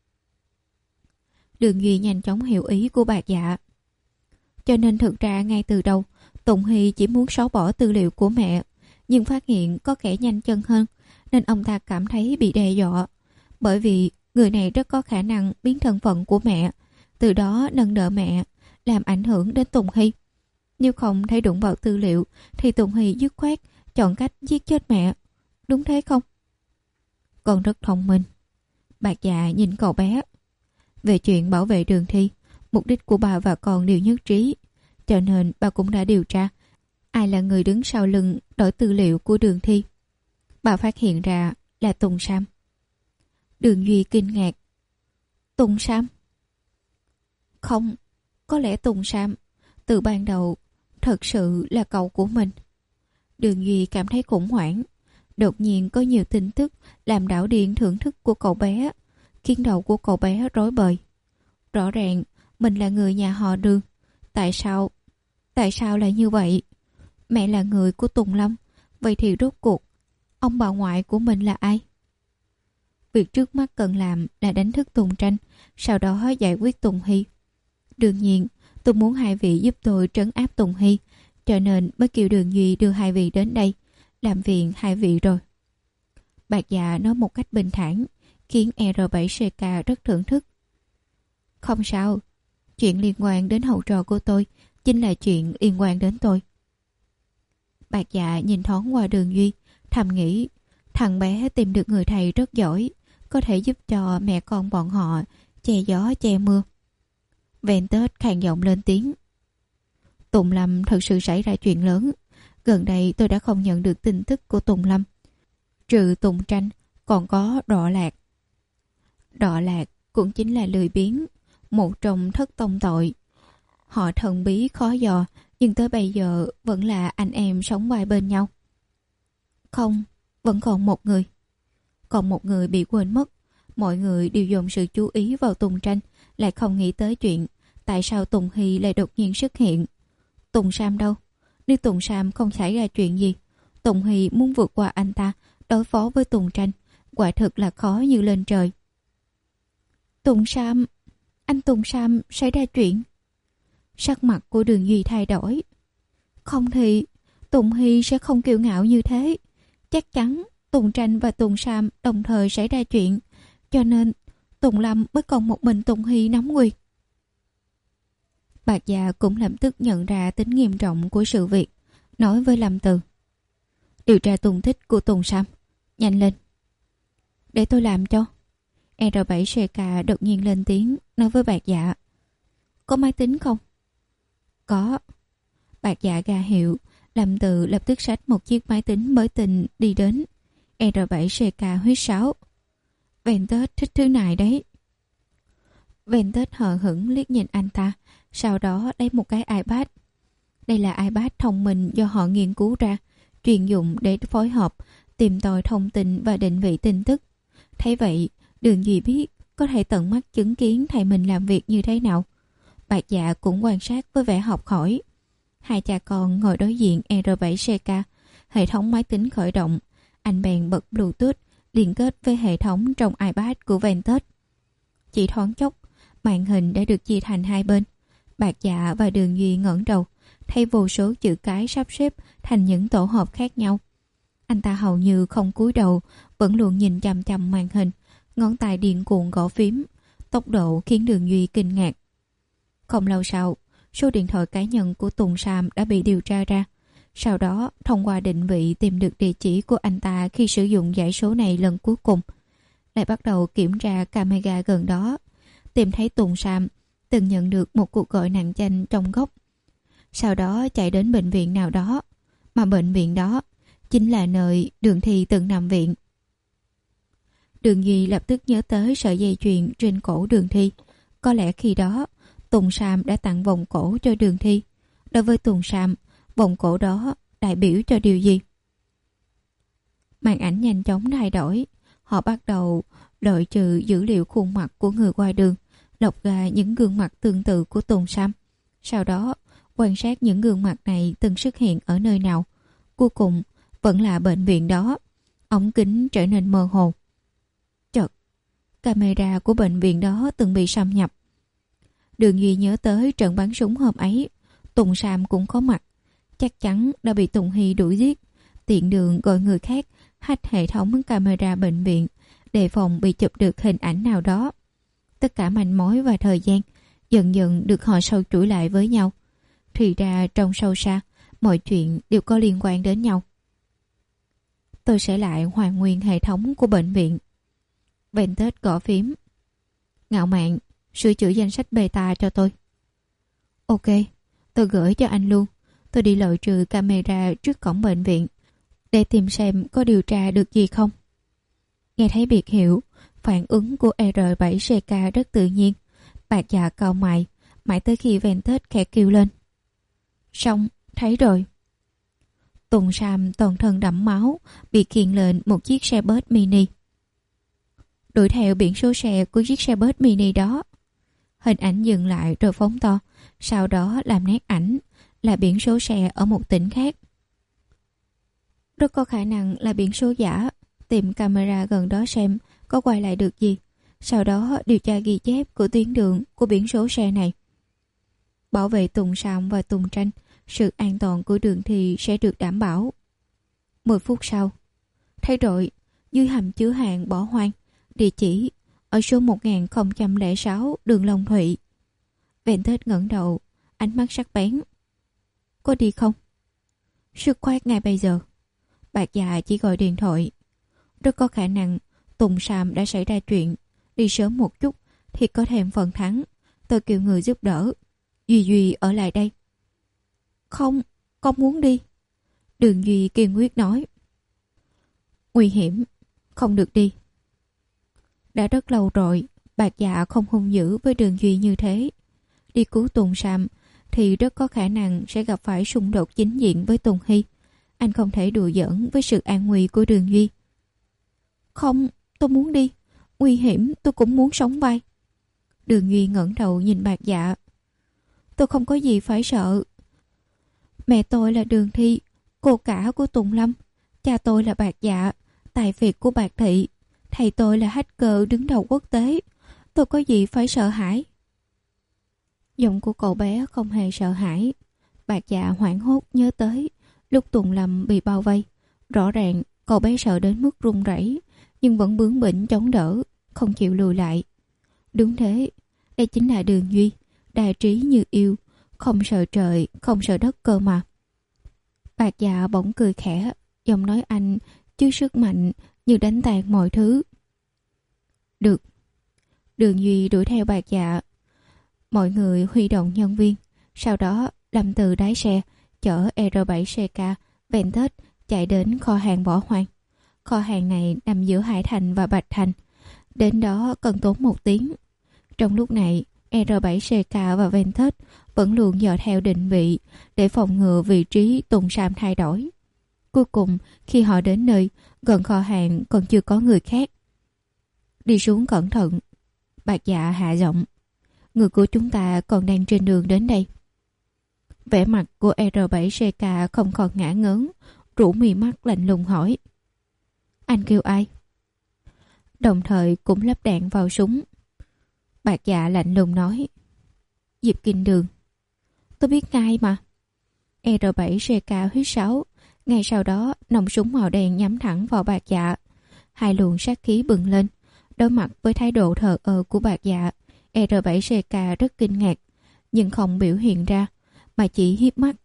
Đường Duy nhanh chóng hiểu ý của Bạc Dạ. Cho nên thực ra ngay từ đầu Tùng Hy chỉ muốn xóa bỏ tư liệu của mẹ, nhưng phát hiện có kẻ nhanh chân hơn, nên ông ta cảm thấy bị đe dọa. Bởi vì người này rất có khả năng biến thân phận của mẹ, từ đó nâng đỡ mẹ, làm ảnh hưởng đến Tùng Hy. Nếu không thấy đụng vào tư liệu thì Tùng Hy dứt khoát chọn cách giết chết mẹ. Đúng thế không? Con rất thông minh. Bạc Dạ nhìn cậu bé. Về chuyện bảo vệ Đường Thi, mục đích của bà và con đều nhất trí, cho nên bà cũng đã điều tra ai là người đứng sau lưng đổi tư liệu của Đường Thi. Bà phát hiện ra là Tùng Sam. Đường Duy kinh ngạc. Tùng Sam? Không, có lẽ Tùng Sam từ ban đầu thật sự là cậu của mình. Đường Duy cảm thấy khủng hoảng. Đột nhiên có nhiều tin tức làm đảo điên thưởng thức của cậu bé, khiến đầu của cậu bé rối bời. Rõ ràng mình là người nhà họ Đường. Tại sao? Tại sao lại như vậy? Mẹ là người của Tùng Lâm. Vậy thì rốt cuộc ông bà ngoại của mình là ai? Việc trước mắt cần làm là đánh thức Tùng Tranh, sau đó giải quyết Tùng Hy. Đương nhiên tôi muốn hai vị giúp tôi trấn áp Tùng Hy, cho nên mới kêu Đường Duy đưa hai vị đến đây, làm phiền hai vị rồi. Bạc Dạ nói một cách bình thản, khiến R bảy xê ca rất thưởng thức. Không sao, chuyện liên quan đến hậu trò của tôi chính là chuyện liên quan đến tôi. Bạc Dạ nhìn thoáng qua Đường Duy, thầm nghĩ thằng bé tìm được người thầy rất giỏi, có thể giúp cho mẹ con bọn họ che gió che mưa. Ventus khàn giọng lên tiếng. Tùng Lâm thật sự xảy ra chuyện lớn. Gần đây tôi đã không nhận được tin tức của Tùng Lâm. Trừ Tùng Tranh còn có Đọ Lạc. Đọ Lạc cũng chính là lười biếng, một trong thất tông tội. Họ thần bí khó dò, nhưng tới bây giờ vẫn là anh em sống vai bên nhau. Không, vẫn còn một người. Còn một người bị quên mất. Mọi người đều dồn sự chú ý vào Tùng Tranh, lại không nghĩ tới chuyện tại sao Tùng Hy lại đột nhiên xuất hiện. Tùng Sam đâu? Nếu Tùng Sam không xảy ra chuyện gì, Tùng Hy muốn vượt qua anh ta, đối phó với Tùng Tranh, quả thực là khó như lên trời. Tùng Sam... Anh Tùng Sam xảy ra chuyện. Sắc mặt của Đường Duy thay đổi. Không thì Tùng Hy sẽ không kiêu ngạo như thế. Chắc chắn Tùng Tranh và Tùng Sam đồng thời xảy ra chuyện, cho nên Tùng Lâm mới còn một mình Tùng Hy nắm quyền. Bạc Dạ cũng lập tức nhận ra tính nghiêm trọng của sự việc, nói với Lâm Từ: điều tra tung tích của Tùng Sam, nhanh lên. Để tôi làm cho. R bảy xê ca đột nhiên lên tiếng, nói với Bạc Dạ: có máy tính không? Có. Bạc Dạ ra hiệu. Lâm Từ lập tức xách một chiếc máy tính mới tinh đi đến. R bảy xê ca huýt sáo: Ventus thích thứ này đấy. Ventus hờ hững liếc nhìn anh ta, sau đó lấy một cái iPad. Đây là iPad thông minh do họ nghiên cứu ra, chuyên dụng để phối hợp, tìm tòi thông tin và định vị tin tức. Thấy vậy, Đường Duy biết có thể tận mắt chứng kiến thầy mình làm việc như thế nào. Bạc Dạ cũng quan sát với vẻ học hỏi. Hai cha con ngồi đối diện R bảy xê ca, hệ thống máy tính khởi động. Anh bèn bật Bluetooth liên kết với hệ thống trong iPad của Ventus. Chỉ thoáng chốc, màn hình đã được chia thành hai bên. Bạc Dạ và Đường Duy ngẩng đầu, thấy vô số chữ cái sắp xếp thành những tổ hợp khác nhau. Anh ta hầu như không cúi đầu, vẫn luôn nhìn chằm chằm màn hình, ngón tay điên cuồng gõ phím, tốc độ khiến Đường Duy kinh ngạc. Không lâu sau, số điện thoại cá nhân của Tùng Sam đã bị điều tra ra. Sau đó, thông qua định vị tìm được địa chỉ của anh ta khi sử dụng dãy số này lần cuối cùng. Lại bắt đầu kiểm tra camera gần đó, tìm thấy Tùng Sam từng nhận được một cuộc gọi nặng chanh trong góc. Sau đó chạy đến bệnh viện nào đó, mà bệnh viện đó chính là nơi Đường Thi từng nằm viện. Đường Duy lập tức nhớ tới sợi dây chuyền trên cổ Đường Thi. Có lẽ khi đó Tùng Sam đã tặng vòng cổ cho Đường Thi. Đối với Tùng Sam, vòng cổ đó đại biểu cho điều gì? Màn ảnh nhanh chóng thay đổi. Họ bắt đầu loại trừ dữ liệu khuôn mặt của người qua đường, lọc ra những gương mặt tương tự của Tùng Sam. Sau đó quan sát những gương mặt này từng xuất hiện ở nơi nào. Cuối cùng vẫn là bệnh viện đó. Ống kính trở nên mơ hồ. Chợt, camera của bệnh viện đó từng bị xâm nhập. Đường Duy nhớ tới trận bắn súng hôm ấy, Tùng Sam cũng có mặt. Chắc chắn đã bị Tùng Hy đuổi giết. Tiện đường gọi người khác hack hệ thống camera bệnh viện, đề phòng bị chụp được hình ảnh nào đó. Tất cả manh mối và thời gian dần dần được họ sâu chuỗi lại với nhau. Thì ra trong sâu xa, mọi chuyện đều có liên quan đến nhau. Tôi sẽ lại hoàn nguyên hệ thống của bệnh viện. Ventus gõ phím. Ngạo Mạn, sửa chữa danh sách beta cho tôi. Ok, tôi gửi cho anh luôn. Tôi đi loại trừ camera trước cổng bệnh viện để tìm xem có điều tra được gì không. Nghe thấy biệt hiệu, phản ứng của R bảy xê ca rất tự nhiên. Bạc Dạ cau mày, mãi tới khi Ventus khẽ kêu lên. Xong, thấy rồi. Tùng Sam toàn thân đẫm máu, bị khiêng lên một chiếc xe bus mini. Đuổi theo biển số xe của chiếc xe bus mini đó. Hình ảnh dừng lại rồi phóng to, sau đó làm nét ảnh là biển số xe ở một tỉnh khác. Rất có khả năng là biển số giả. Tìm camera gần đó xem có quay lại được gì. Sau đó điều tra ghi chép của tuyến đường của biển số xe này. Bảo vệ Tùng Sam và Tùng Tranh, sự an toàn của Đường Thi sẽ được đảm bảo. Mười phút sau, thấy rồi, dưới hầm chứa hàng bỏ hoang, địa chỉ ở số một nghìn không trăm lẻ sáu đường Long Thụy. Ventus ngẩng đầu, ánh mắt sắc bén. Có đi không? Sức khoát ngay bây giờ. Bạc Dạ chỉ gọi điện thoại. Rất có khả năng Tùng Sam đã xảy ra chuyện. Đi sớm một chút thì có thêm phần thắng. Tôi kêu người giúp đỡ. Duy Duy ở lại đây. Không, con muốn đi. Đường Duy kiên quyết nói. Nguy hiểm, không được đi. Đã rất lâu rồi, Bạc Dạ không hung dữ với Đường Duy như thế. Đi cứu Tùng Sam thì rất có khả năng sẽ gặp phải xung đột chính diện với Tùng Hy. Anh không thể đùa giỡn với sự an nguy của Đường Duy. Không, tôi muốn đi. Nguy hiểm tôi cũng muốn sống vai. Đường Duy ngẩng đầu nhìn Bạc Dạ. Tôi không có gì phải sợ. Mẹ tôi là Đường Thi, cô cả của Tùng Lâm. Cha tôi là Bạc Dạ, tài phiệt của Bạc Thị. Thầy tôi là hacker đứng đầu quốc tế. Tôi có gì phải sợ hãi? Giọng của cậu bé không hề sợ hãi. Bạc Dạ hoảng hốt nhớ tới lúc Tùng Lâm bị bao vây. Rõ ràng cậu bé sợ đến mức run rẩy, nhưng vẫn bướng bỉnh chống đỡ, không chịu lùi lại. Đúng thế, đây chính là Đường Duy, đa trí như yêu, không sợ trời, không sợ đất cơ mà. Bạc Dạ bỗng cười khẽ, giọng nói anh chứ sức mạnh như đánh tan mọi thứ. Được. Đường Duy đuổi theo Bạc Dạ. Mọi người huy động nhân viên. Sau đó Lâm Từ lái xe chở e rờ bảy xê ca Vantage chạy đến kho hàng bỏ hoang. Kho hàng này nằm giữa Hải Thành và Bạch Thành. Đến đó cần tốn một tiếng. Trong lúc này, e rờ bảy xê ca và Vantage vẫn luôn dò theo định vị để phòng ngừa vị trí Tùng Sam thay đổi. Cuối cùng, khi họ đến nơi, gần kho hàng còn chưa có người khác. Đi xuống cẩn thận. Bạc Dạ hạ giọng. Người của chúng ta còn đang trên đường đến đây. Vẻ mặt của e rờ bảy xê ca không còn ngã ngớn, rũ mi mắt lạnh lùng hỏi. Anh kêu ai? Đồng thời cũng lắp đạn vào súng. Bạc Dạ lạnh lùng nói. Diệp Kinh Đường. Tôi biết ngay mà. e rờ bảy xê ca huýt sáo. Ngay sau đó nòng súng màu đen nhắm thẳng vào Bạc Dạ. Hai luồng sát khí bừng lên. Đối mặt với thái độ thờ ơ của Bạc Dạ, e rờ bảy xê ca rất kinh ngạc, nhưng không biểu hiện ra, mà chỉ hiếp mắt.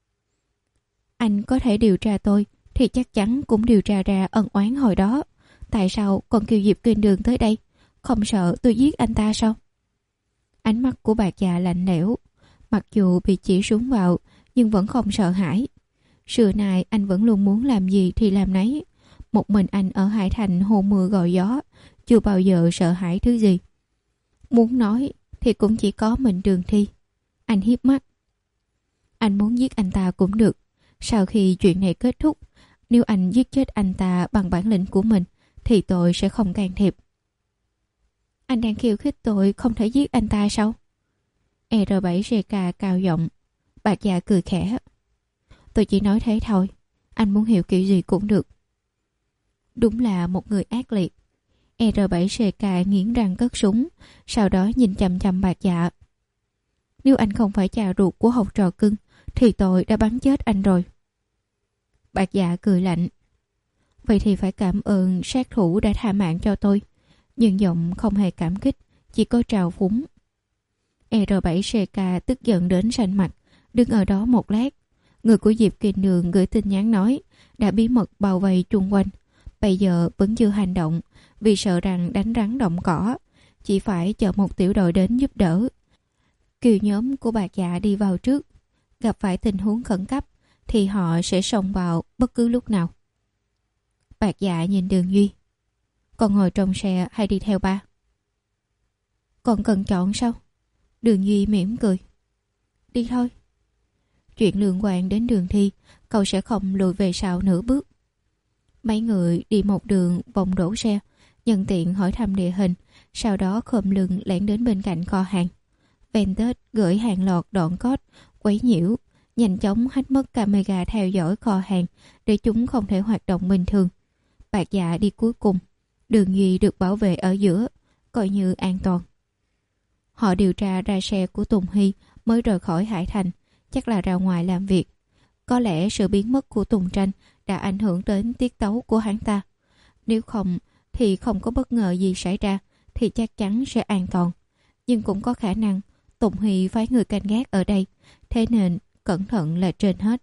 Anh có thể điều tra tôi, thì chắc chắn cũng điều tra ra ân oán hồi đó. Tại sao còn kêu Diệp Kinh Đường tới đây? Không sợ tôi giết anh ta sao? Ánh mắt của Bạc Dạ lạnh lẽo. Mặc dù bị chỉ súng vào, nhưng vẫn không sợ hãi. Xưa nay anh vẫn luôn muốn làm gì thì làm nấy. Một mình anh ở Hải Thành hô mưa gọi gió, chưa bao giờ sợ hãi thứ gì. Muốn nói thì cũng chỉ có mình Đường Thi. Anh hiếp mắt. Anh muốn giết anh ta cũng được. Sau khi chuyện này kết thúc, nếu anh giết chết anh ta bằng bản lĩnh của mình, thì tôi sẽ không can thiệp. Anh đang khiêu khích tôi không thể giết anh ta sao? e rờ bảy xê ca cao giọng. Bạc Dạ cười khẽ. Tôi chỉ nói thế thôi. Anh muốn hiểu kiểu gì cũng được. Đúng là một người ác liệt. e rờ bảy xê ca nghiến răng cất súng, sau đó nhìn chằm chằm Bạc Dạ. Nếu anh không phải cha ruột của học trò cưng, thì tôi đã bắn chết anh rồi. Bạc Dạ cười lạnh. Vậy thì phải cảm ơn sát thủ đã tha mạng cho tôi. Nhưng giọng không hề cảm kích, chỉ có trào phúng. e rờ bảy xê ca tức giận đến xanh mặt, đứng ở đó một lát. Người của Diệp Kinh Đường gửi tin nhắn nói đã bí mật bao vây chung quanh. Bây giờ vẫn chưa hành động, vì sợ rằng đánh rắn động cỏ, chỉ phải chờ một tiểu đội đến giúp đỡ. Kiều nhóm của Bạc Dạ đi vào trước. Gặp phải tình huống khẩn cấp thì họ sẽ xông vào bất cứ lúc nào. Bạc Dạ nhìn Đường Duy. Con ngồi trong xe hay đi theo ba? Còn cần chọn sao? Đường Duy mỉm cười. Đi thôi. Chuyện liên quan đến Đường Thi, cậu sẽ không lùi về sau nửa bước. Mấy người đi một đường vòng đổ xe, nhân tiện hỏi thăm địa hình, sau đó khom lưng lẻn đến bên cạnh kho hàng. Vantage gửi hàng loạt đoạn code quấy nhiễu, nhanh chóng hack mất camera theo dõi kho hàng để chúng không thể hoạt động bình thường. Bạc Dạ đi cuối cùng, Đường Duy được bảo vệ ở giữa, coi như an toàn. Họ điều tra ra xe của Tùng Hy mới rời khỏi Hải Thành, chắc là ra ngoài làm việc. Có lẽ sự biến mất của Tùng Tranh đã ảnh hưởng đến tiết tấu của hắn ta. Nếu không thì không có bất ngờ gì xảy ra thì chắc chắn sẽ an toàn. Nhưng cũng có khả năng Tùng Hy phái người canh gác ở đây, thế nên cẩn thận là trên hết.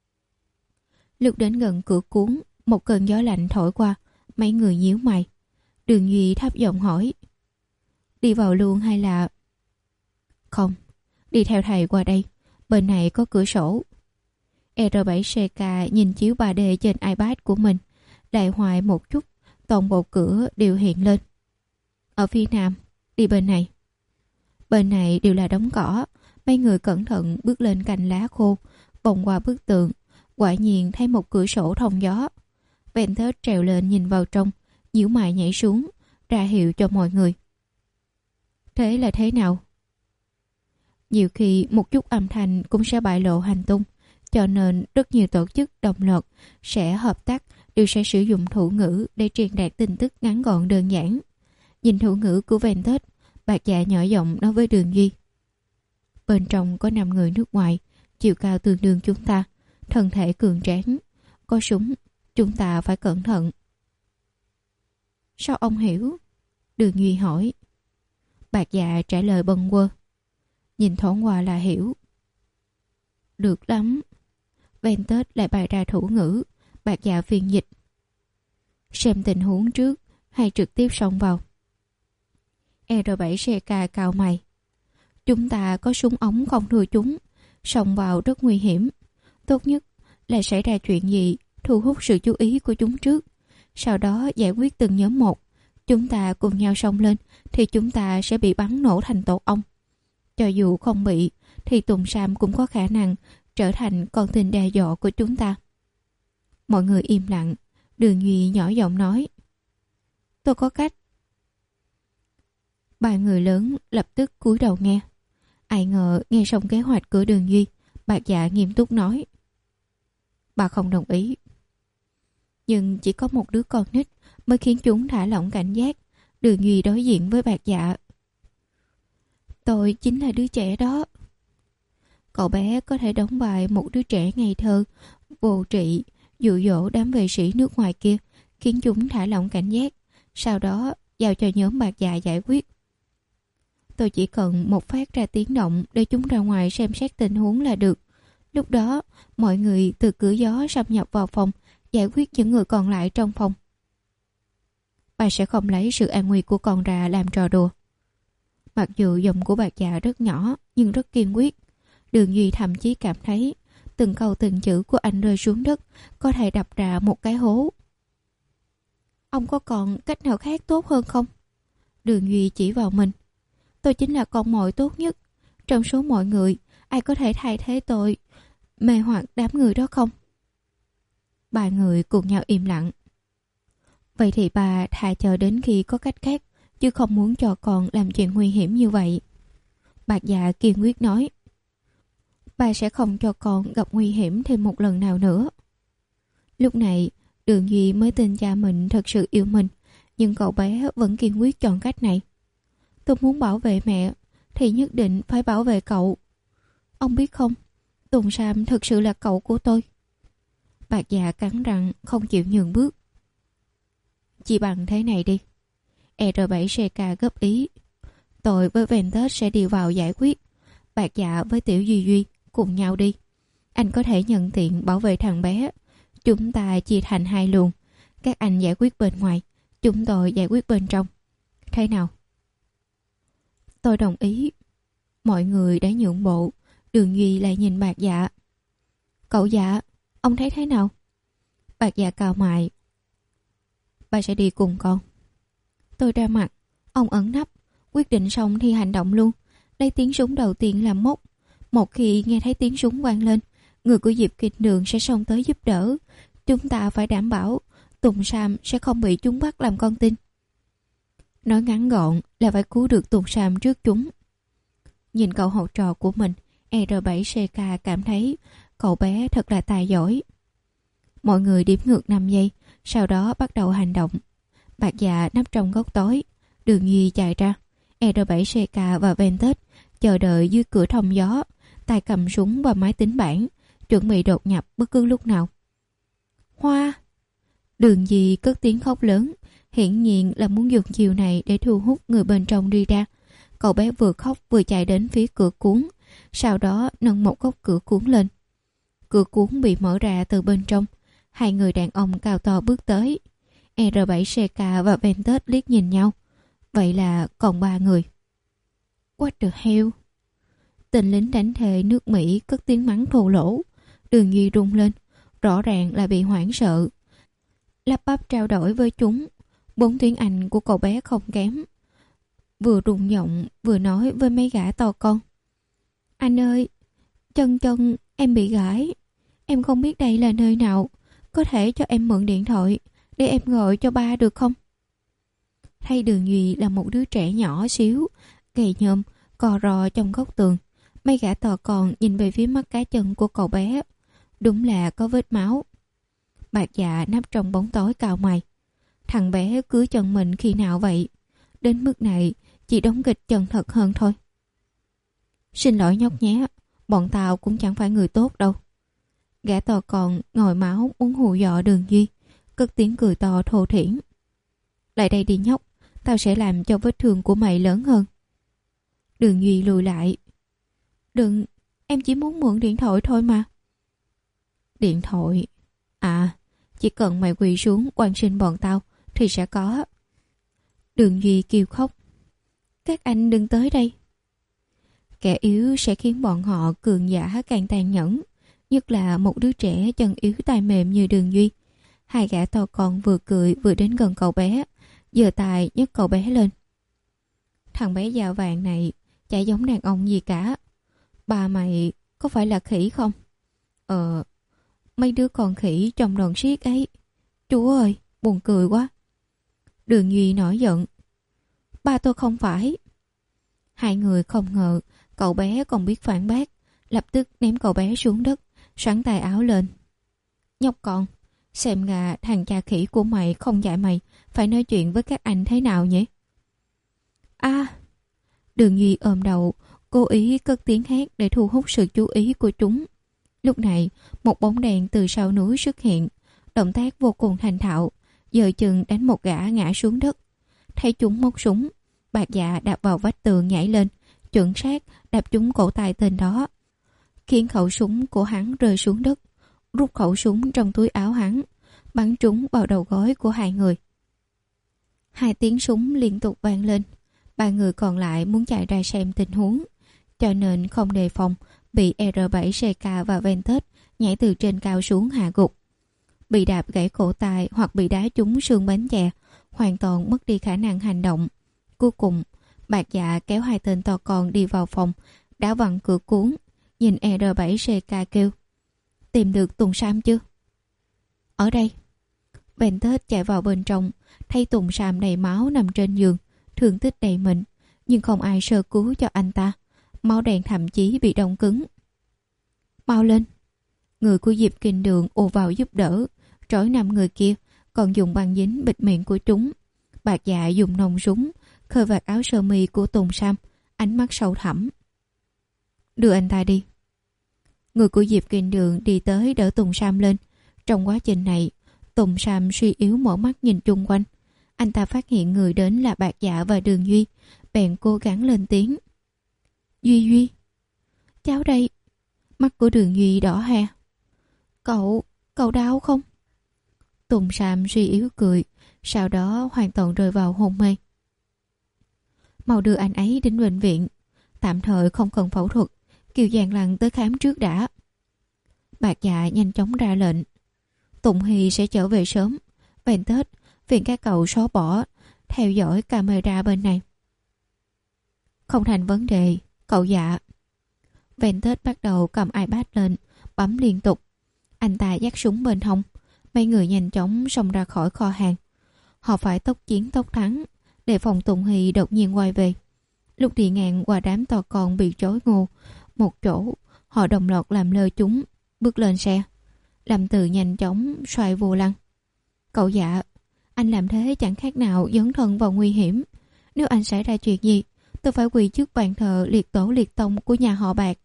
Lúc đến gần cửa cuốn, một cơn gió lạnh thổi qua, mấy người nhíu mày. Đường Duy thấp giọng hỏi. Đi vào luôn hay là... Không, đi theo thầy qua đây, bên này có cửa sổ. e rờ bảy xê ca nhìn chiếu ba D trên iPad của mình, đại hoài một chút, toàn bộ cửa đều hiện lên. Ở phía nam, đi bên này. Bên này đều là đống cỏ, mấy người cẩn thận bước lên cành lá khô, vòng qua bức tường, quả nhiên thấy một cửa sổ thông gió. Vantage trèo lên nhìn vào trong, nhíu mày nhảy xuống, ra hiệu cho mọi người. Thế là thế nào? Nhiều khi một chút âm thanh cũng sẽ bại lộ hành tung, cho nên rất nhiều tổ chức đồng loạt sẽ hợp tác, đều sẽ sử dụng thủ ngữ để truyền đạt tin tức ngắn gọn đơn giản. Nhìn thủ ngữ của Vantage, Bạc Dạ nhỏ giọng nói với Đường Duy. Bên trong có năm người nước ngoài, chiều cao tương đương chúng ta, thân thể cường tráng, có súng, chúng ta phải cẩn thận. Sao ông hiểu? Đường Duy hỏi. Bạc Dạ trả lời bâng quơ. Nhìn thoáng qua là hiểu. Được lắm. Ven Tết lại bày ra thủ ngữ. Bạc Dạ phiên dịch. Xem tình huống trước hay trực tiếp xông vào? e rờ bảy xê ca cau mày. Chúng ta có súng ống không thua chúng. Xông vào rất nguy hiểm. Tốt nhất là xảy ra chuyện gì thu hút sự chú ý của chúng trước. Sau đó giải quyết từng nhóm một. Chúng ta cùng nhau xông lên thì chúng ta sẽ bị bắn nổ thành tổ ong. Cho dù không bị thì Tùng Sam cũng có khả năng trở thành con tin đe dọa của chúng ta. Mọi người im lặng. Đường Duy nhỏ giọng nói. Tôi có cách. Ba người lớn lập tức cúi đầu nghe. Ai ngờ nghe xong kế hoạch của Đường Duy, Bạc Dạ nghiêm túc nói. Bà không đồng ý. Nhưng chỉ có một đứa con nít mới khiến chúng thả lỏng cảnh giác. Đường Duy đối diện với Bạc Dạ. Tôi chính là đứa trẻ đó. Cậu bé có thể đóng vai một đứa trẻ ngây thơ, vô trị, dụ dỗ đám vệ sĩ nước ngoài kia, khiến chúng thả lỏng cảnh giác, sau đó giao cho nhóm Bạc Dạ giải quyết. Tôi chỉ cần một phát ra tiếng động để chúng ra ngoài xem xét tình huống là được. Lúc đó, mọi người từ cửa gió xâm nhập vào phòng, giải quyết những người còn lại trong phòng. Bà sẽ không lấy sự an nguy của con ra làm trò đùa. Mặc dù giọng của Bạc Dạ rất nhỏ, nhưng rất kiên quyết. Đường Duy thậm chí cảm thấy từng câu từng chữ của anh rơi xuống đất có thể đập ra một cái hố. Ông có còn cách nào khác tốt hơn không? Đường Duy chỉ vào mình. Tôi chính là con mồi tốt nhất. Trong số mọi người, ai có thể thay thế tôi mê hoặc đám người đó không? Ba người cùng nhau im lặng. Vậy thì bà thà chờ đến khi có cách khác, chứ không muốn cho con làm chuyện nguy hiểm như vậy. Bạc Dạ kiên quyết nói. Bà sẽ không cho con gặp nguy hiểm thêm một lần nào nữa. Lúc này, Đường Duy mới tin cha mình thật sự yêu mình, nhưng cậu bé vẫn kiên quyết chọn cách này. Tôi muốn bảo vệ mẹ, thì nhất định phải bảo vệ cậu. Ông biết không, Tùng Sam thật sự là cậu của tôi. Bạc Dạ cắn răng không chịu nhường bước. Chỉ bằng thế này đi. e rờ bảy xê ca góp ý. Tôi với Ventus sẽ đi vào giải quyết. Bạc Dạ với Tiểu Duy Duy cùng nhau đi. Anh có thể nhận tiện bảo vệ thằng bé. Chúng ta chia thành hai luồng. Các anh giải quyết bên ngoài, chúng tôi giải quyết bên trong. Thế nào? Tôi đồng ý. Mọi người đã nhượng bộ. Đường Duy lại nhìn Bạc Dạ. Cậu Dạ, ông thấy thế nào? Bạc Dạ cau mày. Bà sẽ đi cùng con. Tôi ra mặt. Ông ẩn nấp. Quyết định xong thì hành động luôn. Lấy tiếng súng đầu tiên làm mốc. Một khi nghe thấy tiếng súng vang lên, người của Diệp Kinh Đường sẽ xông tới giúp đỡ. Chúng ta phải đảm bảo Tùng Sam sẽ không bị chúng bắt làm con tin. Nói ngắn gọn là phải cứu được Tùng Sam trước chúng. Nhìn cậu học trò của mình, e rờ bảy xê ca cảm thấy cậu bé thật là tài giỏi. Mọi người đếm ngược năm giây, sau đó bắt đầu hành động. Bạc Dạ nấp trong góc tối. Đường Duy chạy ra. e rờ bảy xê ca và Ventus chờ đợi dưới cửa thông gió, tay cầm súng và máy tính bảng, chuẩn bị đột nhập bất cứ lúc nào. Hoa! Đường Duy cất tiếng khóc lớn, hiển nhiên là muốn dùng chiều này để thu hút người bên trong đi ra. Cậu bé vừa khóc vừa chạy đến phía cửa cuốn, sau đó nâng một góc cửa cuốn lên. Cửa cuốn bị mở ra từ bên trong. Hai người đàn ông cao to bước tới. e rờ bảy xê ca và Ventus liếc nhìn nhau. Vậy là còn ba người. What the hell? Tên lính đánh thuê nước Mỹ cất tiếng mắng thô lỗ. Đường Duy rung lên, rõ ràng là bị hoảng sợ. Lắp bắp trao đổi với chúng. Bốn tiếng Anh của cậu bé không kém. Vừa rung giọng vừa nói với mấy gã to con. Anh ơi, chân chân em bị gãi. Em không biết đây là nơi nào. Có thể cho em mượn điện thoại để em gọi cho ba được không? Thấy Đường Duy là một đứa trẻ nhỏ xíu, gầy nhom, cò rò trong góc tường. Mấy gã to con nhìn về phía mắt cá chân của cậu bé. Đúng là có vết máu. Bạc Dạ nấp trong bóng tối cau mày. Thằng bé cưới chân mình khi nào vậy? Đến mức này chỉ đóng kịch chân thật hơn thôi. Xin lỗi nhóc nhé, bọn tao cũng chẳng phải người tốt đâu. Gã to con ngồi máu muốn hù dọa Đường Duy, cất tiếng cười to thô thiển. Lại đây đi nhóc, tao sẽ làm cho vết thương của mày lớn hơn. Đường Duy lùi lại. Đừng, Em chỉ muốn mượn điện thoại thôi mà. Điện thoại? À, chỉ cần mày quỳ xuống quan sinh bọn tao thì sẽ có. Đường Duy kêu khóc. Các anh đừng tới đây. Kẻ yếu sẽ khiến bọn họ cường giả càng tàn nhẫn, nhất là một đứa trẻ chân yếu tay mềm như Đường Duy. Hai gã to con vừa cười vừa đến gần cậu bé, giơ tay nhấc cậu bé lên. Thằng bé da vàng này chả giống đàn ông gì cả. Ba mày có phải là khỉ không? Ờ, mấy đứa con khỉ trong đòn siết ấy. Chúa ơi, buồn cười quá. Đường Duy nổi giận. Ba tôi không phải. Hai người không ngờ cậu bé còn biết phản bác, lập tức ném cậu bé xuống đất, xoắn tay áo lên. Nhóc con, xem gà thằng cha khỉ của mày không dạy mày phải nói chuyện với các anh thế nào nhỉ? À, Đường Duy ôm đầu, cố ý cất tiếng hét để thu hút sự chú ý của chúng. Lúc này, một bóng đèn từ sau núi xuất hiện, động tác vô cùng thành thạo, giờ chừng đánh một gã ngã xuống đất. Thấy chúng móc súng, Bạc Dạ đạp vào vách tường nhảy lên, chuẩn xác đạp trúng cổ tay tên đó, khiến khẩu súng của hắn rơi xuống đất, rút khẩu súng trong túi áo hắn, bắn trúng vào đầu gối của hai người. Hai tiếng súng liên tục vang lên. Ba người còn lại muốn chạy ra xem tình huống, cho nên không đề phòng, bị R bảy xê ca và Ventus nhảy từ trên cao xuống hạ gục. Bị đạp gãy cổ tay hoặc bị đá trúng xương bánh chè, hoàn toàn mất đi khả năng hành động. Cuối cùng, Bạc Dạ kéo hai tên to con đi vào phòng, đá văng cửa cuốn, nhìn R bảy xê ca kêu: Tìm được Tùng Sam chưa? Ở đây. Ventus chạy vào bên trong, thấy Tùng Sam đầy máu nằm trên giường, thương tích đầy mình, nhưng không ai sơ cứu cho anh ta. Máu đen thậm chí bị đông cứng. Mau lên. Người của Diệp Kinh Đường ùa vào giúp đỡ, trói năm người kia, còn dùng băng dính bịt miệng của chúng. Bạc Dạ dùng nòng súng khơi vạt áo sơ mi của Tùng Sam, ánh mắt sâu thẳm. Đưa anh ta đi. Người của Diệp Kinh Đường đi tới đỡ Tùng Sam lên. Trong quá trình này, Tùng Sam suy yếu mở mắt nhìn chung quanh. Anh ta phát hiện người đến là Bạc Dạ và Đường Duy, bèn cố gắng lên tiếng. Duy Duy, cháu đây. Mắt của Đường Duy đỏ hoe. Cậu, cậu đau không? Tùng Sam suy yếu cười, sau đó hoàn toàn rơi vào hôn mê. Mau đưa anh ấy đến bệnh viện, tạm thời không cần phẫu thuật, kêu Giang Lăng tới khám trước đã. Bạc Dạ nhanh chóng ra lệnh. Tùng Hy sẽ trở về sớm. Ventus, phiền các cậu xóa bỏ theo dõi camera bên này. Không thành vấn đề, cậu Dạ. Ventus bắt đầu cầm iPad lên, bấm liên tục. Anh ta dắt súng bên hông. Mấy người nhanh chóng xông ra khỏi kho hàng. Họ phải tốc chiến tốc thắng, để phòng Tùng Hy đột nhiên quay về. Lúc đi ngang qua đám to con bị trói ngô một chỗ, họ đồng loạt làm lơ chúng, bước lên xe. Lâm Từ nhanh chóng xoay vô lăng. Cậu Dạ, anh làm thế chẳng khác nào dấn thân vào nguy hiểm. Nếu anh xảy ra chuyện gì, tôi phải quỳ trước bàn thờ liệt tổ liệt tông của nhà họ Bạc.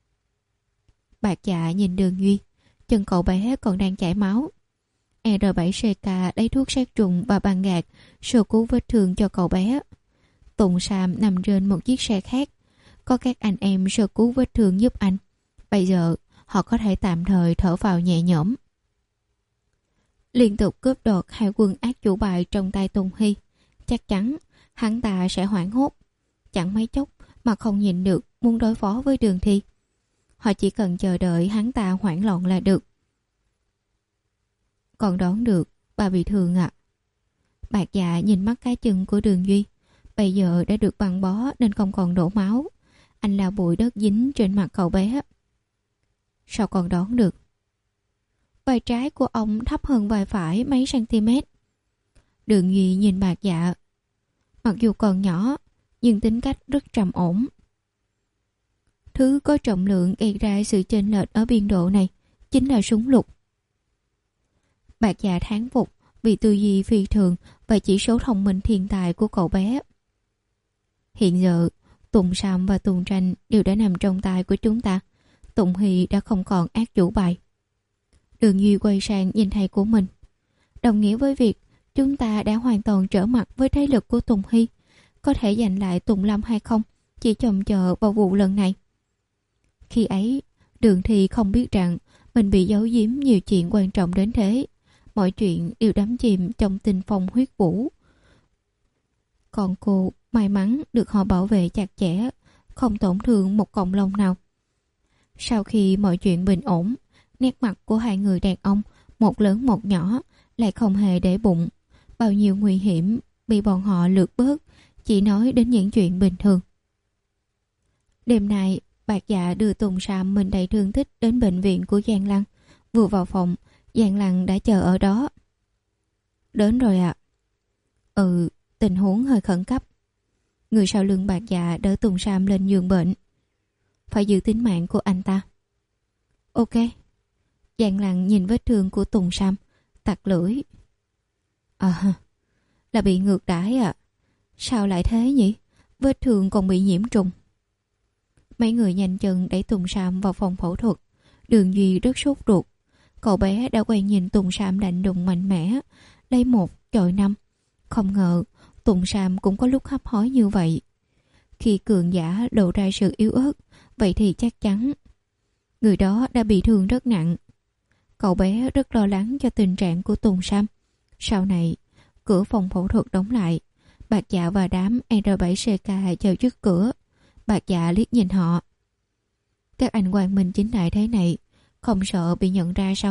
Bạc Dạ nhìn Đường Duy, chân cậu bé còn đang chảy máu. R bảy xê ca lấy thuốc sát trùng và băng gạc sơ cứu vết thương cho cậu bé. Tùng Sam nằm trên một chiếc xe khác, có các anh em sơ cứu vết thương giúp anh. Bây giờ họ có thể tạm thời thở vào nhẹ nhõm. Liên tục cướp đoạt hai quân ác chủ bài trong tay Tùng Hy, chắc chắn hắn ta sẽ hoảng hốt, chẳng mấy chốc mà không nhìn được muốn đối phó với Đường Thi. Họ chỉ cần chờ đợi hắn ta hoảng loạn là được. Còn đoán được bà bị thương ạ. À? Bạc Dạ nhìn mắt cái chân của Đường Duy, bây giờ đã được băng bó nên không còn đổ máu. Anh lau bụi đất dính trên mặt cậu bé. Sao còn đoán được? Vai trái của ông thấp hơn vai phải mấy cm. Đường Duy nhìn Bạc Dạ. Mặc dù còn nhỏ, nhưng tính cách rất trầm ổn. Thứ có trọng lượng gây ra sự chênh lệch ở biên độ này chính là súng lục. Bạc Dạ thán phục vì tư duy phi thường và chỉ số thông minh thiên tài của cậu bé. Hiện giờ, Tùng Sam và Tùng Tranh đều đã nằm trong tay của chúng ta. Tùng Hy đã không còn ác chủ bài. Đường Duy quay sang nhìn thầy của mình. Đồng nghĩa với việc chúng ta đã hoàn toàn trở mặt với thế lực của Tùng Hy. Có thể giành lại Tùng Lâm hay không chỉ trông chờ vào vụ lần này. Khi ấy, Đường Thi không biết rằng mình bị giấu giếm nhiều chuyện quan trọng đến thế. Mọi chuyện đều đắm chìm trong tình phong huyết vũ. Còn cô may mắn được họ bảo vệ chặt chẽ, không tổn thương một cọng lông nào. Sau khi mọi chuyện bình ổn, nét mặt của hai người đàn ông, một lớn một nhỏ, lại không hề để bụng. Bao nhiêu nguy hiểm bị bọn họ lược bớt, chỉ nói đến những chuyện bình thường. Đêm nay, Bạc Dạ đưa Tùng Sam mình đầy thương tích đến bệnh viện của Giang Lăng. Vừa vào phòng, Giang Lăng đã chờ ở đó. Đến rồi ạ. À? Ừ, tình huống hơi khẩn cấp. Người sau lưng Bạc Dạ đỡ Tùng Sam lên giường bệnh. Phải giữ tính mạng của anh ta. Ok. Giang Lăng nhìn vết thương của Tùng Sam, tặc lưỡi. À, là bị ngược đãi à? Sao lại thế nhỉ? Vết thương còn bị nhiễm trùng. Mấy người nhanh chân đẩy Tùng Sam vào phòng phẫu thuật. Đường Duy rất sốt ruột. Cậu bé đã quen nhìn Tùng Sam lạnh lùng mạnh mẽ, lấy một chọi năm. Không ngờ Tùng Sam cũng có lúc hấp hối như vậy. Khi cường giả lộ ra sự yếu ớt, vậy thì chắc chắn người đó đã bị thương rất nặng. Cậu bé rất lo lắng cho tình trạng của Tùng Sam. Sau này, cửa phòng phẫu thuật đóng lại. Bạc Dạ và đám R bảy C K chờ trước cửa. Bạc Dạ liếc nhìn họ. Các anh quang minh chính đại thế này, không sợ bị nhận ra sao?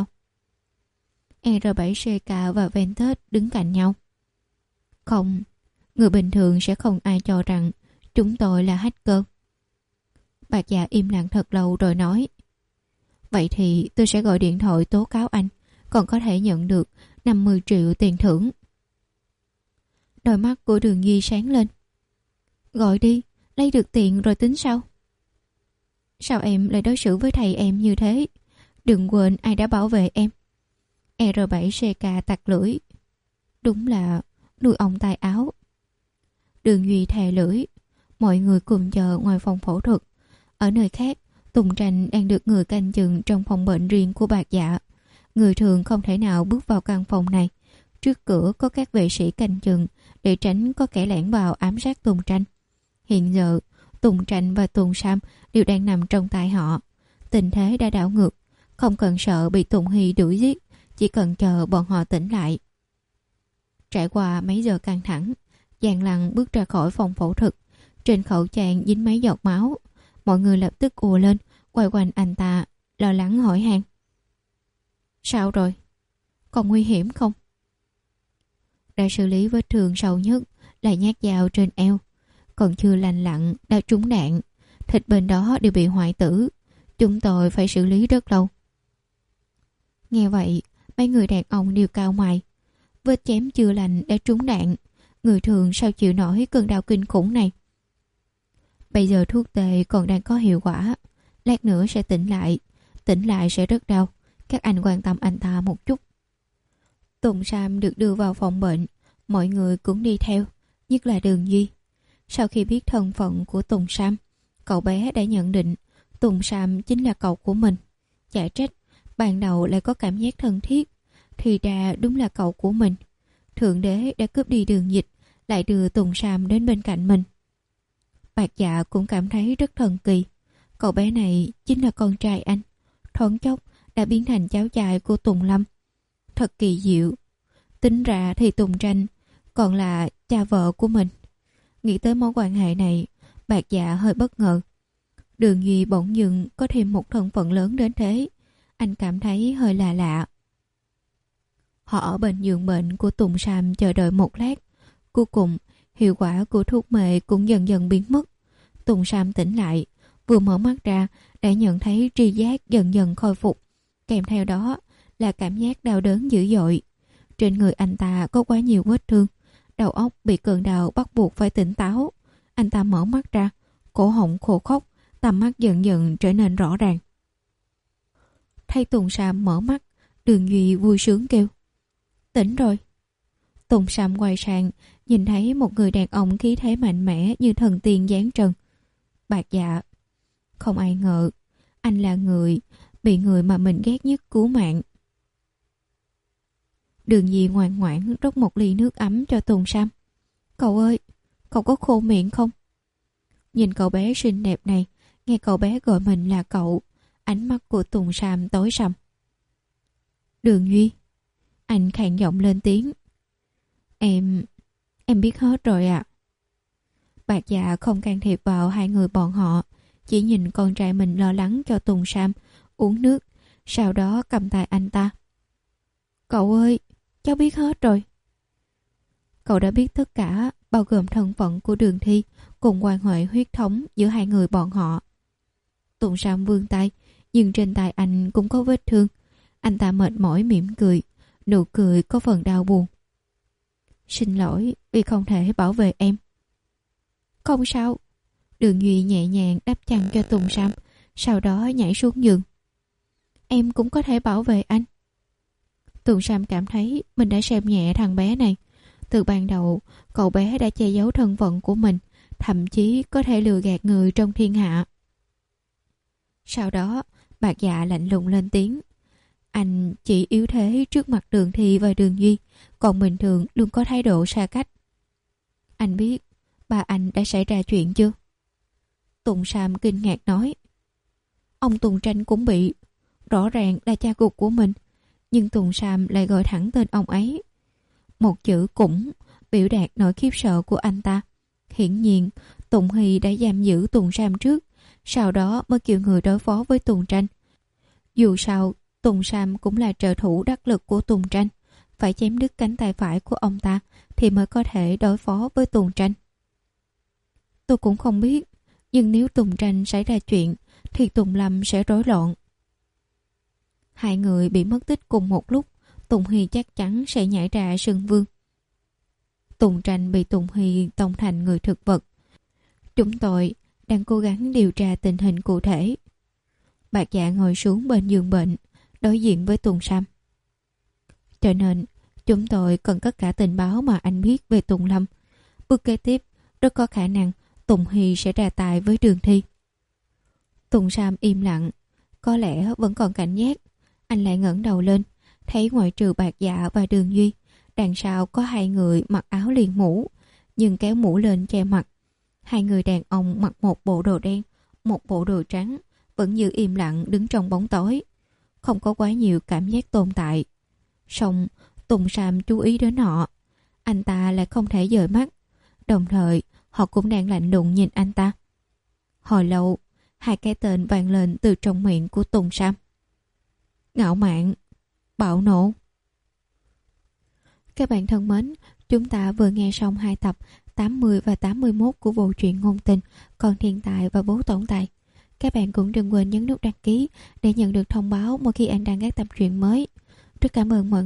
R bảy C K và Ventus đứng cạnh nhau. Không, người bình thường sẽ không ai cho rằng chúng tôi là hacker. Bạc Dạ im lặng thật lâu rồi nói. Vậy thì tôi sẽ gọi điện thoại tố cáo anh, còn có thể nhận được năm mươi triệu tiền thưởng. Đôi mắt của Đường Duy sáng lên. Gọi đi, lấy được tiền rồi tính sau. Sao em lại đối xử với thầy em như thế? Đừng quên ai đã bảo vệ em. R bảy C K tặc lưỡi. Đúng là nuôi ong tai áo. Đường Duy thè lưỡi. Mọi người cùng chờ ngoài phòng phẫu thuật. Ở nơi khác, Tùng Tranh đang được người canh chừng trong phòng bệnh riêng của Bạc Dạ. Người thường không thể nào bước vào căn phòng này. Trước cửa có các vệ sĩ canh chừng để tránh có kẻ lẻn vào ám sát Tùng Tranh. Hiện giờ, Tùng Tranh và Tùng Sam đều đang nằm trong tay họ. Tình thế đã đảo ngược, không cần sợ bị Tùng Hy đuổi giết, chỉ cần chờ bọn họ tỉnh lại. Trải qua mấy giờ căng thẳng, Giang Lăng bước ra khỏi phòng phẫu thuật. Trên khẩu trang dính mấy giọt máu. Mọi người lập tức ùa lên, quay quanh anh ta, lo lắng hỏi han. Sao rồi? Còn nguy hiểm không? Đã xử lý vết thương sâu nhất là nhát dao trên eo. Còn chưa lành lặn đã trúng đạn. Thịt bên đó đều bị hoại tử. Chúng tôi phải xử lý rất lâu. Nghe vậy, mấy người đàn ông đều cau mày. Vết chém chưa lành đã trúng đạn. Người thường sao chịu nổi cơn đau kinh khủng này? Bây giờ thuốc tê còn đang có hiệu quả. Lát nữa sẽ tỉnh lại. Tỉnh lại sẽ rất đau. Các anh quan tâm anh ta một chút. Tùng Sam được đưa vào phòng bệnh. Mọi người cũng đi theo, nhất là Đường Duy. Sau khi biết thân phận của Tùng Sam, cậu bé đã nhận định Tùng Sam chính là cậu của mình. Chả trách ban đầu lại có cảm giác thân thiết. Thì ra đúng là cậu của mình. Thượng đế đã cướp đi Đường Dịch, lại đưa Tùng Sam đến bên cạnh mình. Bạc Dạ cũng cảm thấy rất thần kỳ. Cậu bé này chính là con trai anh. Thoáng chốc đã biến thành cháu trai của Tùng Lâm. Thật kỳ diệu. Tính ra thì Tùng Tranh còn là cha vợ của mình. Nghĩ tới mối quan hệ này, Bạc Dạ hơi bất ngờ. Đường Duy bỗng dưng có thêm một thân phận lớn đến thế. Anh cảm thấy hơi lạ lạ. Họ ở bên giường bệnh của Tùng Sam chờ đợi một lát. Cuối cùng, hiệu quả của thuốc mê cũng dần dần biến mất. Tùng Sam tỉnh lại, vừa mở mắt ra đã nhận thấy tri giác dần dần khôi phục. Kèm theo đó là cảm giác đau đớn dữ dội. Trên người anh ta có quá nhiều vết thương. Đầu óc bị cơn đau bắt buộc phải tỉnh táo. Anh ta mở mắt ra, cổ họng khô khốc, tầm mắt dần dần trở nên rõ ràng. Thấy Tùng Sam mở mắt, Đường Duy vui sướng kêu. Tỉnh rồi. Tùng Sam quay sang, nhìn thấy một người đàn ông khí thế mạnh mẽ như thần tiên giáng trần. Bạc Dạ. Không ai ngờ, anh là người bị người mà mình ghét nhất cứu mạng. Đường Duy ngoan ngoãn rót một ly nước ấm cho Tùng Sam. Cậu ơi, cậu có khô miệng không? Nhìn cậu bé xinh đẹp này, Nghe cậu bé gọi mình là cậu, ánh mắt của Tùng Sam tối sầm. Đường Duy, anh khàn giọng lên tiếng. Em, em biết hết rồi ạ. À. Bạc Dạ không can thiệp vào hai người bọn họ, chỉ nhìn con trai mình lo lắng cho Tùng Sam uống nước, sau đó cầm tay anh ta. Cậu ơi, cháu biết hết rồi. Cậu đã biết tất cả, bao gồm thân phận của Đường Thi cùng quan hệ huyết thống giữa hai người bọn họ. Tùng Sam vươn tay, nhưng trên tay anh cũng có vết thương. Anh ta mệt mỏi mỉm cười, nụ cười có phần đau buồn. Xin lỗi vì không thể bảo vệ em. Không sao. Đường Duy nhẹ nhàng đắp chăn cho Tùng Sam, sau đó nhảy xuống giường. Em cũng có thể bảo vệ anh. Tùng Sam cảm thấy mình đã xem nhẹ thằng bé này. Từ ban đầu, cậu bé đã che giấu thân phận của mình, thậm chí có thể lừa gạt người trong thiên hạ. Sau đó, Bạc Dạ lạnh lùng lên tiếng. Anh chỉ yếu thế trước mặt Đường Thi và Đường Duy, còn bình thường luôn có thái độ xa cách. Anh biết ba anh đã xảy ra chuyện chưa? Tùng Sam kinh ngạc nói. Ông Tùng Tranh cũng bị, rõ ràng là cha ruột của mình, nhưng Tùng Sam lại gọi thẳng tên ông ấy. Một chữ cũng biểu đạt nỗi khiếp sợ của anh ta. Hiển nhiên, Tùng Hy đã giam giữ Tùng Sam trước, sau đó mới kêu người đối phó với Tùng Tranh. Dù sao, Tùng Sam cũng là trợ thủ đắc lực của Tùng Tranh, phải chém đứt cánh tay phải của ông ta thì mới có thể đối phó với Tùng Tranh. Tôi cũng không biết, nhưng nếu Tùng Tranh xảy ra chuyện thì Tùng Lâm sẽ rối loạn. Hai người bị mất tích cùng một lúc, Tùng Hy chắc chắn sẽ nhảy ra sân vương. Tùng Tranh bị Tùng Hy tông thành người thực vật. Chúng tôi đang cố gắng điều tra tình hình cụ thể. Bạc Dạ ngồi xuống bên giường bệnh, đối diện với Tùng Sam. Cho nên, chúng tôi cần tất cả tình báo mà anh biết về Tùng Lâm. Bước kế tiếp, rất có khả năng Tùng Hy sẽ ra tay với Đường Thi. Tùng Sam im lặng, có lẽ vẫn còn cảnh giác. Anh lại ngẩng đầu lên, thấy ngoại trừ Bạc Dạ và Đường Duy, đằng sau có hai người mặc áo liền mũ, nhưng kéo mũ lên che mặt. Hai người đàn ông mặc một bộ đồ đen, một bộ đồ trắng, vẫn giữ im lặng đứng trong bóng tối. Không có quá nhiều cảm giác tồn tại. Song Tùng Sam chú ý đến họ. Anh ta lại không thể dời mắt. Đồng thời, họ cũng đang lạnh lùng nhìn anh ta. Hồi lâu, hai cái tên vang lên từ trong miệng của Tùng Sam. Ngạo mạn, bạo nộ. Các bạn thân mến, chúng ta vừa nghe xong hai tập tám mươi và tám mươi mốt của bộ truyện ngôn tình Con Thiên Tài và Bố Tổng Tài. Các bạn cũng đừng quên nhấn nút đăng ký để nhận được thông báo mỗi khi anh đăng các tập truyện mới. Rất cảm ơn mọi người.